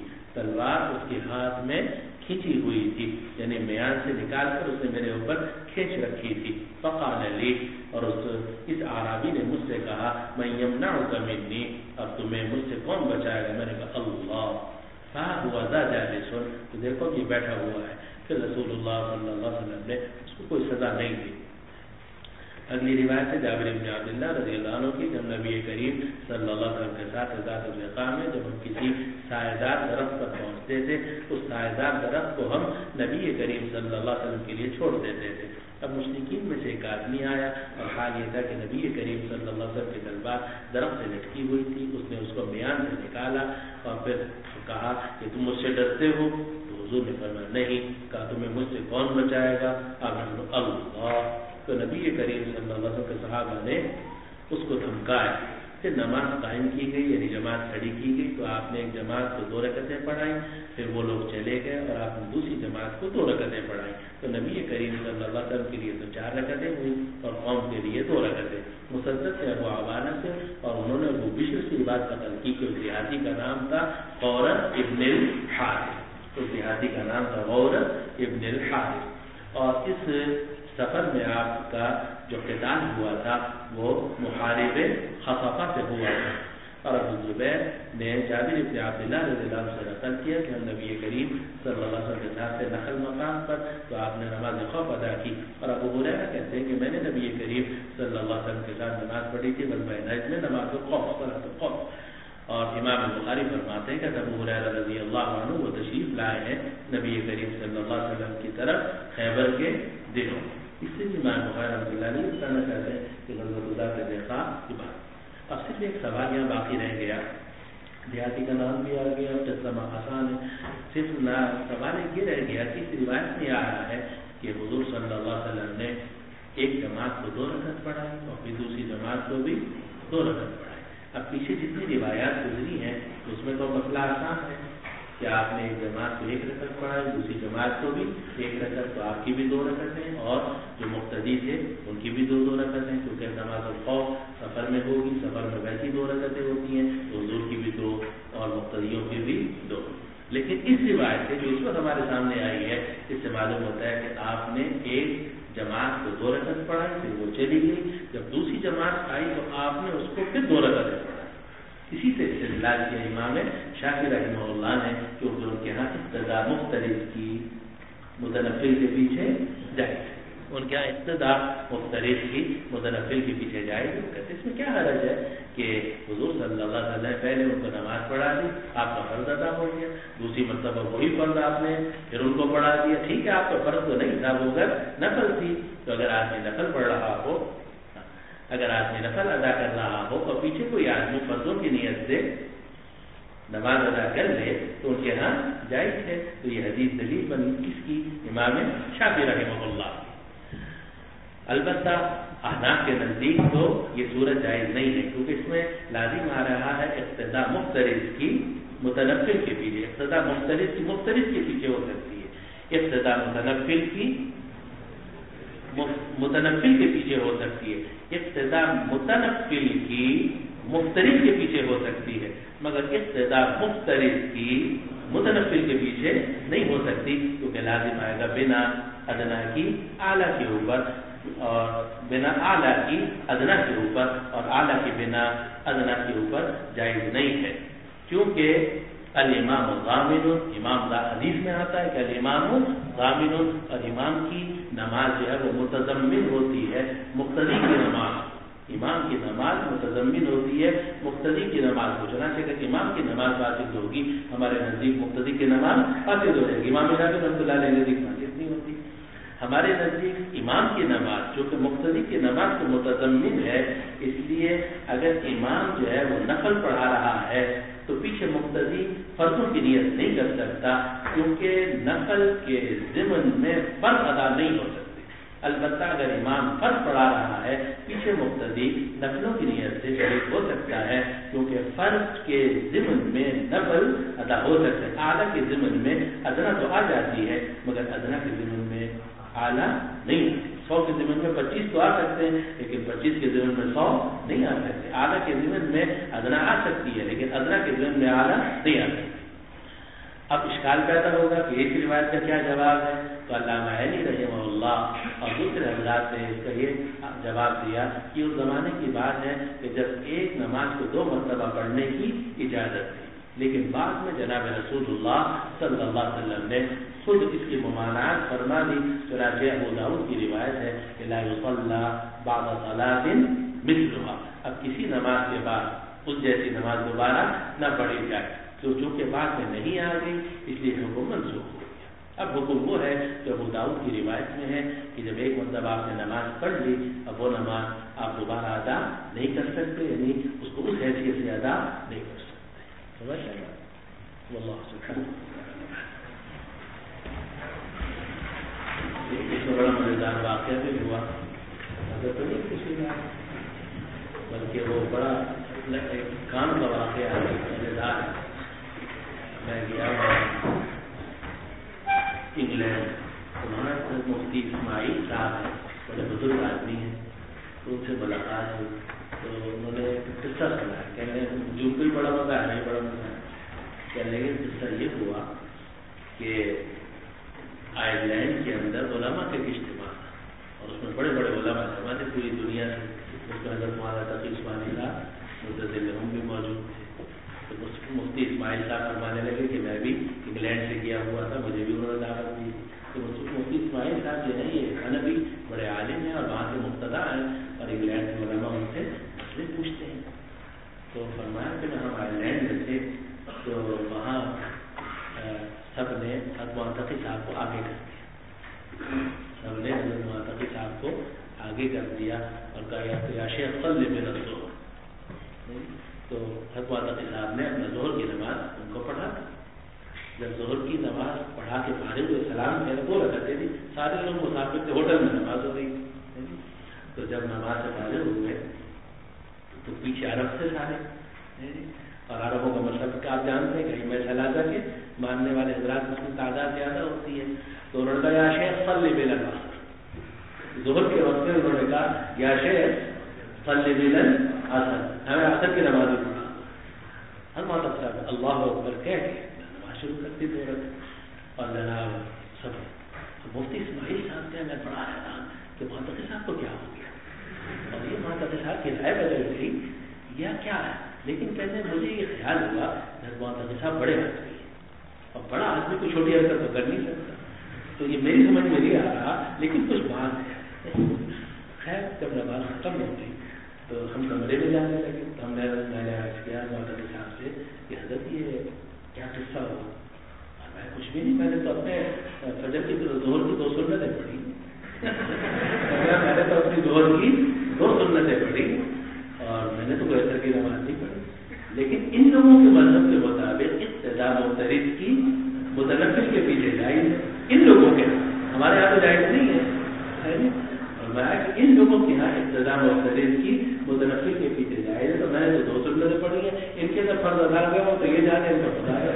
یعنی میان سے نکال کر اس نے میرے اوپر کھینچ رکھی تھی. فقال لی اور اس اعرابی نے مجھ سے کہا من یمنعک منی, اب تمہیں مجھ سے کون بچائے گا؟ میں نے کہا اللہ. فهو ذا جالس, تو دیکھو کہ بیٹھا ہوا ہے. پھر رسول اللہ صلی اللہ علیہ وسلم نے اس کو کوئی سزا نہیں دی. اگلی روایت ہے جابر بن عبداللہ رضی اللہ عنہ کی جب نبی کریم صلی اللہ علیہ وسلم کے ساتھ ذات الرقاع میں جب ہم کسی سایہ درخت پر پہنچتے تھے اس سایہ درخت کو ہم نبی کریم صلی اللہ علیہ وسلم کے لیے چھوڑ دیتے تھے. اب مشرکین میں سے ایک آدمی آیا اور حال یہ تھا کہ نبی کریم صلی اللہ علیہ وسلم کی تلوار درخت سے لٹکی ہوئی تھی. اس نے اس کو میان سے نکالا اور پھر کہا کہ تم مجھ سے ڈرتے ہو؟ تو حضور نے فرمایا نہیں. کہا تمہیں مجھ سے کون بچائے گا؟ اب اللہ. تو نبی کریم صلی اللہ علیہ وسلم کے صحابہ نے اس کو دھمکایا. پھر نماز قائم کی گئی یعنی جماعت کھڑی کی گئی تو آپ نے ایک جماعت کو 2 رکعتیں پڑھائیں. پھر وہ لوگ چلے گئے اور آپ نے دوسری جماعت کو 2 رکعتیں پڑھائیں. تو نبی کریم صلی اللہ علیہ وسلم کے لیے تو 4 رکعتیں ہوئی اور قوم کے لیے 2 رکعتیں. مسدد سے ابو عوانہ سے اور انہوں نے ابو بشر سے بات قتل کی کہ دیہاتی کا نام تھا غورت ابن الحارث. تو دیہاتی کا نام تھا غورت ابن الحارث. اور اس سفر میں آپ کا جو قتال ہوا تھا وہ محارب خصفہ سے ہوا تھا. اور ابو زبیر نے جابر بن عبداللہ رضی اللہ عنہ سے نقل کیا کہ ہم نبی کریم صلی اللہ علیہ وسلم کے ساتھ سے نخل مقام پر تو آپ نے نماز خوف ادا کی. اور ابو ہریرہ کہتے ہیں کہ میں نے نبی کریم صلی اللہ علیہ وسلم کے ساتھ نماز پڑھی تھی غزوہ نجد میں نماز خوف صلاۃ الخوف. اور امام بخاری فرماتے ہیں کہ ابو ہریرہ رضی اللہ عنہ وہ تشریف لائے ہیں نبی کریم صلی اللہ علیہ وسلم کی طرف خیبر کے دنوں. اس سے بھی امام بخاری رحمۃ اللہ علیہ بتانا چاہتے ہیں کہ غزوۃ ذات الرقاع کی بات. اب صرف ایک سوال یہاں باقی رہ گیا. دیہاتی کا نام بھی آ گیا اور ترجمہ آسان ہے. صرف سوال یہ رہ گیا کہ اس روایت میں آ رہا ہے کہ حضور صلی اللہ علیہ وسلم نے ایک جماعت کو 2 رکعت پڑھائی اور پھر دوسری جماعت کو بھی 2 رکعت پڑھائی. اب پیچھے جتنی روایات گزری ہیں اس میں تو مسئلہ آسان ہے. کہ آپ نے ایک جماعت کو ایک رکعت پڑھا، دوسری جماعت کو بھی ایک رکعت، تو آپ کی بھی 2 رکعتیں اور جو مقتدی تھے ان کی بھی 2 رکعتیں، کیونکہ نماز الخوف سفر میں ہوگی، سفر میں ویسی 2 رکعتیں ہوتی ہیں، تو حضور کی بھی 2 اور مقتدیوں کی بھی 2۔ لیکن اس روایت سے جو اس وقت ہمارے سامنے آئی ہے، اس سے معلوم ہوتا ہے کہ آپ نے ایک جماعت کو 2 رکعت پڑھائی، پھر وہ چلی گئی، جب دوسری جماعت آئی تو آپ نے اس کو پھر 2 رکعتیں پڑھائی۔ اسی سے استدلال کیا امام شافعی رحمہ اللہ نے، کیونکہ ان کے ہاں ابتدا مختلف کی متنفل کے پیچھے جائز، ان کے یہاں ابتدا مختلف کی متنفل کے پیچھے جائز، کہتے اس میں کیا حرج ہے کہ حضور صلی اللہ علیہ وسلم پہلے ان کو نماز پڑھا دی، آپ کا فرض ادا ہو گیا، دوسری مرتبہ وہی فرض آپ نے پھر ان کو پڑھا دیا، ٹھیک ہے آپ کا فرض تو نہیں تھا، وہ اگر نفل تھی، تو اگر آدمی نفل پڑھ رہا ہو، اگر آدمی نفل ادا کر رہا ہو اور پیچھے کوئی آدمی فرضوں کی نیت سے نماز ادا کر لے تو ان کے ہاں جائز ہے، تو یہ حدیث دلیل بنی کس کی؟ امام شافعی رحمہ اللہ۔ البتہ احناف کے نزدیک تو یہ صورت جائز نہیں ہے، کیونکہ اس میں لازم آ رہا ہے اقتدا مختلف کی متنفل کے پیچھے، اقتدا مختلف کے پیچھے ہو سکتی ہے، اقتدا متنفل کے پیچھے ہو سکتی ہے، اقتدا متنفل کی مختلف کے پیچھے ہو سکتی ہے، مگر اقتدا مختلف کی متنفل کے پیچھے نہیں ہو سکتی، کیونکہ لازم آئے گا بنا ادنا کی اعلیٰ کے اوپر، اور بنا اعلیٰ کی ادنا کے اوپر، اور اعلیٰ کی بنا ادنا کے اوپر جائز نہیں ہے، کیونکہ الامام ضامن، امام حدیث میں آتا ہے کہ الامام ضامن، اور امام کی نماز جو ہے وہ متضمن ہوتی ہے مقتدی کی نماز، امام کی نماز متضمن ہوتی ہے مقتدی کی نماز کو، چنانچہ کہ امام کی نماز فاسد ہوگی، ہمارے نزدیک مقتدی کی نماز فاسد ہو جائے گی، امام شافعی رحمۃ اللہ علیہ نزدیک فاسد نہیں ہوتی، ہمارے نزدیک امام کی نماز جو کہ مقتدی کی نماز کو متضمن ہے، اس لیے اگر امام جو ہے وہ نفل پڑھا رہا ہے تو پیچھے مقتدی فرضوں کی نیت نہیں کر سکتا، کیونکہ نفل کے ضمن میں فرض ادا نہیں ہو سکتے، البتہ اگر امام فرض پڑھا رہا ہے پیچھے مقتدی نفلوں کی نیت سے شریک ہو سکتا ہے، کیونکہ فرض کے ضمن میں نفل ادا ہو سکتا ہے، اعلیٰ کے ضمن میں ادنا تو آ جاتی ہے، مگر ادنا کے ضمن میں اعلیٰ نہیں ہوتی، 100 کے ضمن میں 25 تو آ سکتے ہیں، لیکن 25 کے ضمن میں 100 نہیں آ سکتے، اعلیٰ کے ضمن میں ادنا آ سکتی ہے، لیکن ادنا کے ضمن میں اعلیٰ نہیں آ سکتی۔ اب اشکال پیدا ہوگا کہ اس روایت کا کیا جواب ہے، تو علامہ علی رحمہ اللہ اور دوسرے حضرات نے اس کا یہ جواب دیا کہ اس زمانے کی بات ہے کہ جب ایک نماز کو 2 مرتبہ پڑھنے کی اجازت تھی، لیکن بعد میں جناب رسول اللہ صلی اللہ علیہ وسلم نے خود اس کی ممانعت فرما دی، چنانچہ ابو داؤد کی روایت ہے کہ لا یصلی بعد صلاۃ مثلھا، اب کسی نماز کے بعد اس جیسی نماز دوبارہ نہ پڑھی جائے، تو چونکہ بعد میں نہیں آ گئی اس لیے حکم منسوخ ہو گیا۔ اب حکم وہ ہے جو ابو داؤد کی روایت میں ہے کہ جب ایک مرتبہ آپ نے نماز پڑھ لی، اب وہ نماز آپ دوبارہ ادا نہیں کر سکتے، یعنی اس کو اس حیثیت سے ادا نہیں کر سکتے۔ سمجھ آئے گا؟ واللہ سبحانہ۔ اس میں بڑا مزیدار واقعہ بھی ہوا، اگر تو نہیں کسی میں، بلکہ وہ بڑا کام کا واقعہ ہے، مزیدار ہے۔ میں گیا انگلینڈ، وہاں مفتی اسماعیل صاحب ہیں، بڑے بزرگ آدمی ہیں، تو ان سے ملاقات ہوئی، تو انہوں نے قصہ سنا، کہنے جو کوئی بڑا مزہ ہے، نہیں بڑا مزہ ہے، کہنے لگے قصہ یہ ہوا کہ آئرلینڈ کے اندر علماء کا اجتماع تھا، اور اس میں بڑے بڑے علماء جمع تھے پوری دنیا سے، اس میں حضرت مولانا تقی عثمانی صاحب مدثر ہم بھی موجود تھے، تو مفتی اسماعیل صاحب فرمانے لگے کہ میں بھی انگلینڈ سے گیا ہوا تھا، مجھے بھی انہوں نے دعوت دی، تو مفتی اسماعیل صاحب جو ہے یہ حنفی بڑے عالم ہیں اور وہاں کے مقتدا ہیں، اور انگلینڈ کے علماء ان سے مسئلے پوچھتے ہیں، تو فرمایا کہ ہم آئرلینڈ میں تھے، تو وہاں سب نے حضرت معتقی صاحب کو آگے کر دیا، سب نے حضرت معتقی صاحب کو آگے کر دیا اور کہا یا شیخ صلی بنا الظہر، تو حضرت معتقی صاحب نے اپنا ظہر کی نماز ان کو پڑھا، جب ظہر کی نماز پڑھا کے فارغ ہوئے سلام پھر 2 رکعتیں تھی، سارے لوگ مسافر تھے، ہوٹل میں نماز ہو گئی، تو جب نماز سے فارغ ہوئے تو پیچھے عرب سے سارے، اور عربوں کا مطلب کہ آپ جانتے ہیں کہیں میں چلا کر کے ماننے والے حضرات اس کی تعداد زیادہ ہوتی ہے. تو انہوں نے کہا یا شیخ صلی بالعصر. ظہر کے وقت میں انہوں نے کہا یا شیخ صلی بالعصر, ہمیں عصر کی نماز پڑھا. ہر مطلب صاحب اللہ اکبر کہہ کے نماز شروع کرتی تھی اور جناب سب. مفتی اسماعیل صاحب سے میں بڑا حیران کہ محتقی صاحب کو کیا ہو گیا, اور یہ محتقی صاحب کی رائے بدل گئی یا کیا ہے. لیکن کہتے ہیں مجھے یہ خیال ہوا کہ محتقی صاحب بڑے آدمی ہیں, اور بڑا آدمی کوئی چھوٹی حرکت تو کر نہیں سکتا. تو یہ میری سمجھ میں نہیں آ رہا, لیکن کچھ بات ہے. خیر جب نماز ختم ہو گئی تو ہم کمرے میں جانے لگے. تو ہم نے عرض کیا محتقی صاحب سے کہ حضرت یہ کیا قصہ ہوا. میں کچھ بھی نہیں, میں نے تو اپنے فجر کی ظہر کی 2 سنتیں پڑھی. میں نے تو اپنی ظہر کی 2 سنتیں پڑھی اور میں نے تو کوئی اثر کی نماز نہیں پڑھی. لیکن ان لوگوں کے مذہب کے مطابق اقتداء مفترض کی متنفل کے پیچھے جائز ہے. ان لوگوں کے ہمارے یہاں تو جائز نہیں ہے. اور میں ان لوگوں کے یہاں اقتداء مفترض کی متنفل کے پیچھے جائز ہے. تو میں نے تو 2 سنتیں پڑھی ہیں, ان کے اندر فرض ادا گیا ہو تو یہ جانے ان کا پتا ہے.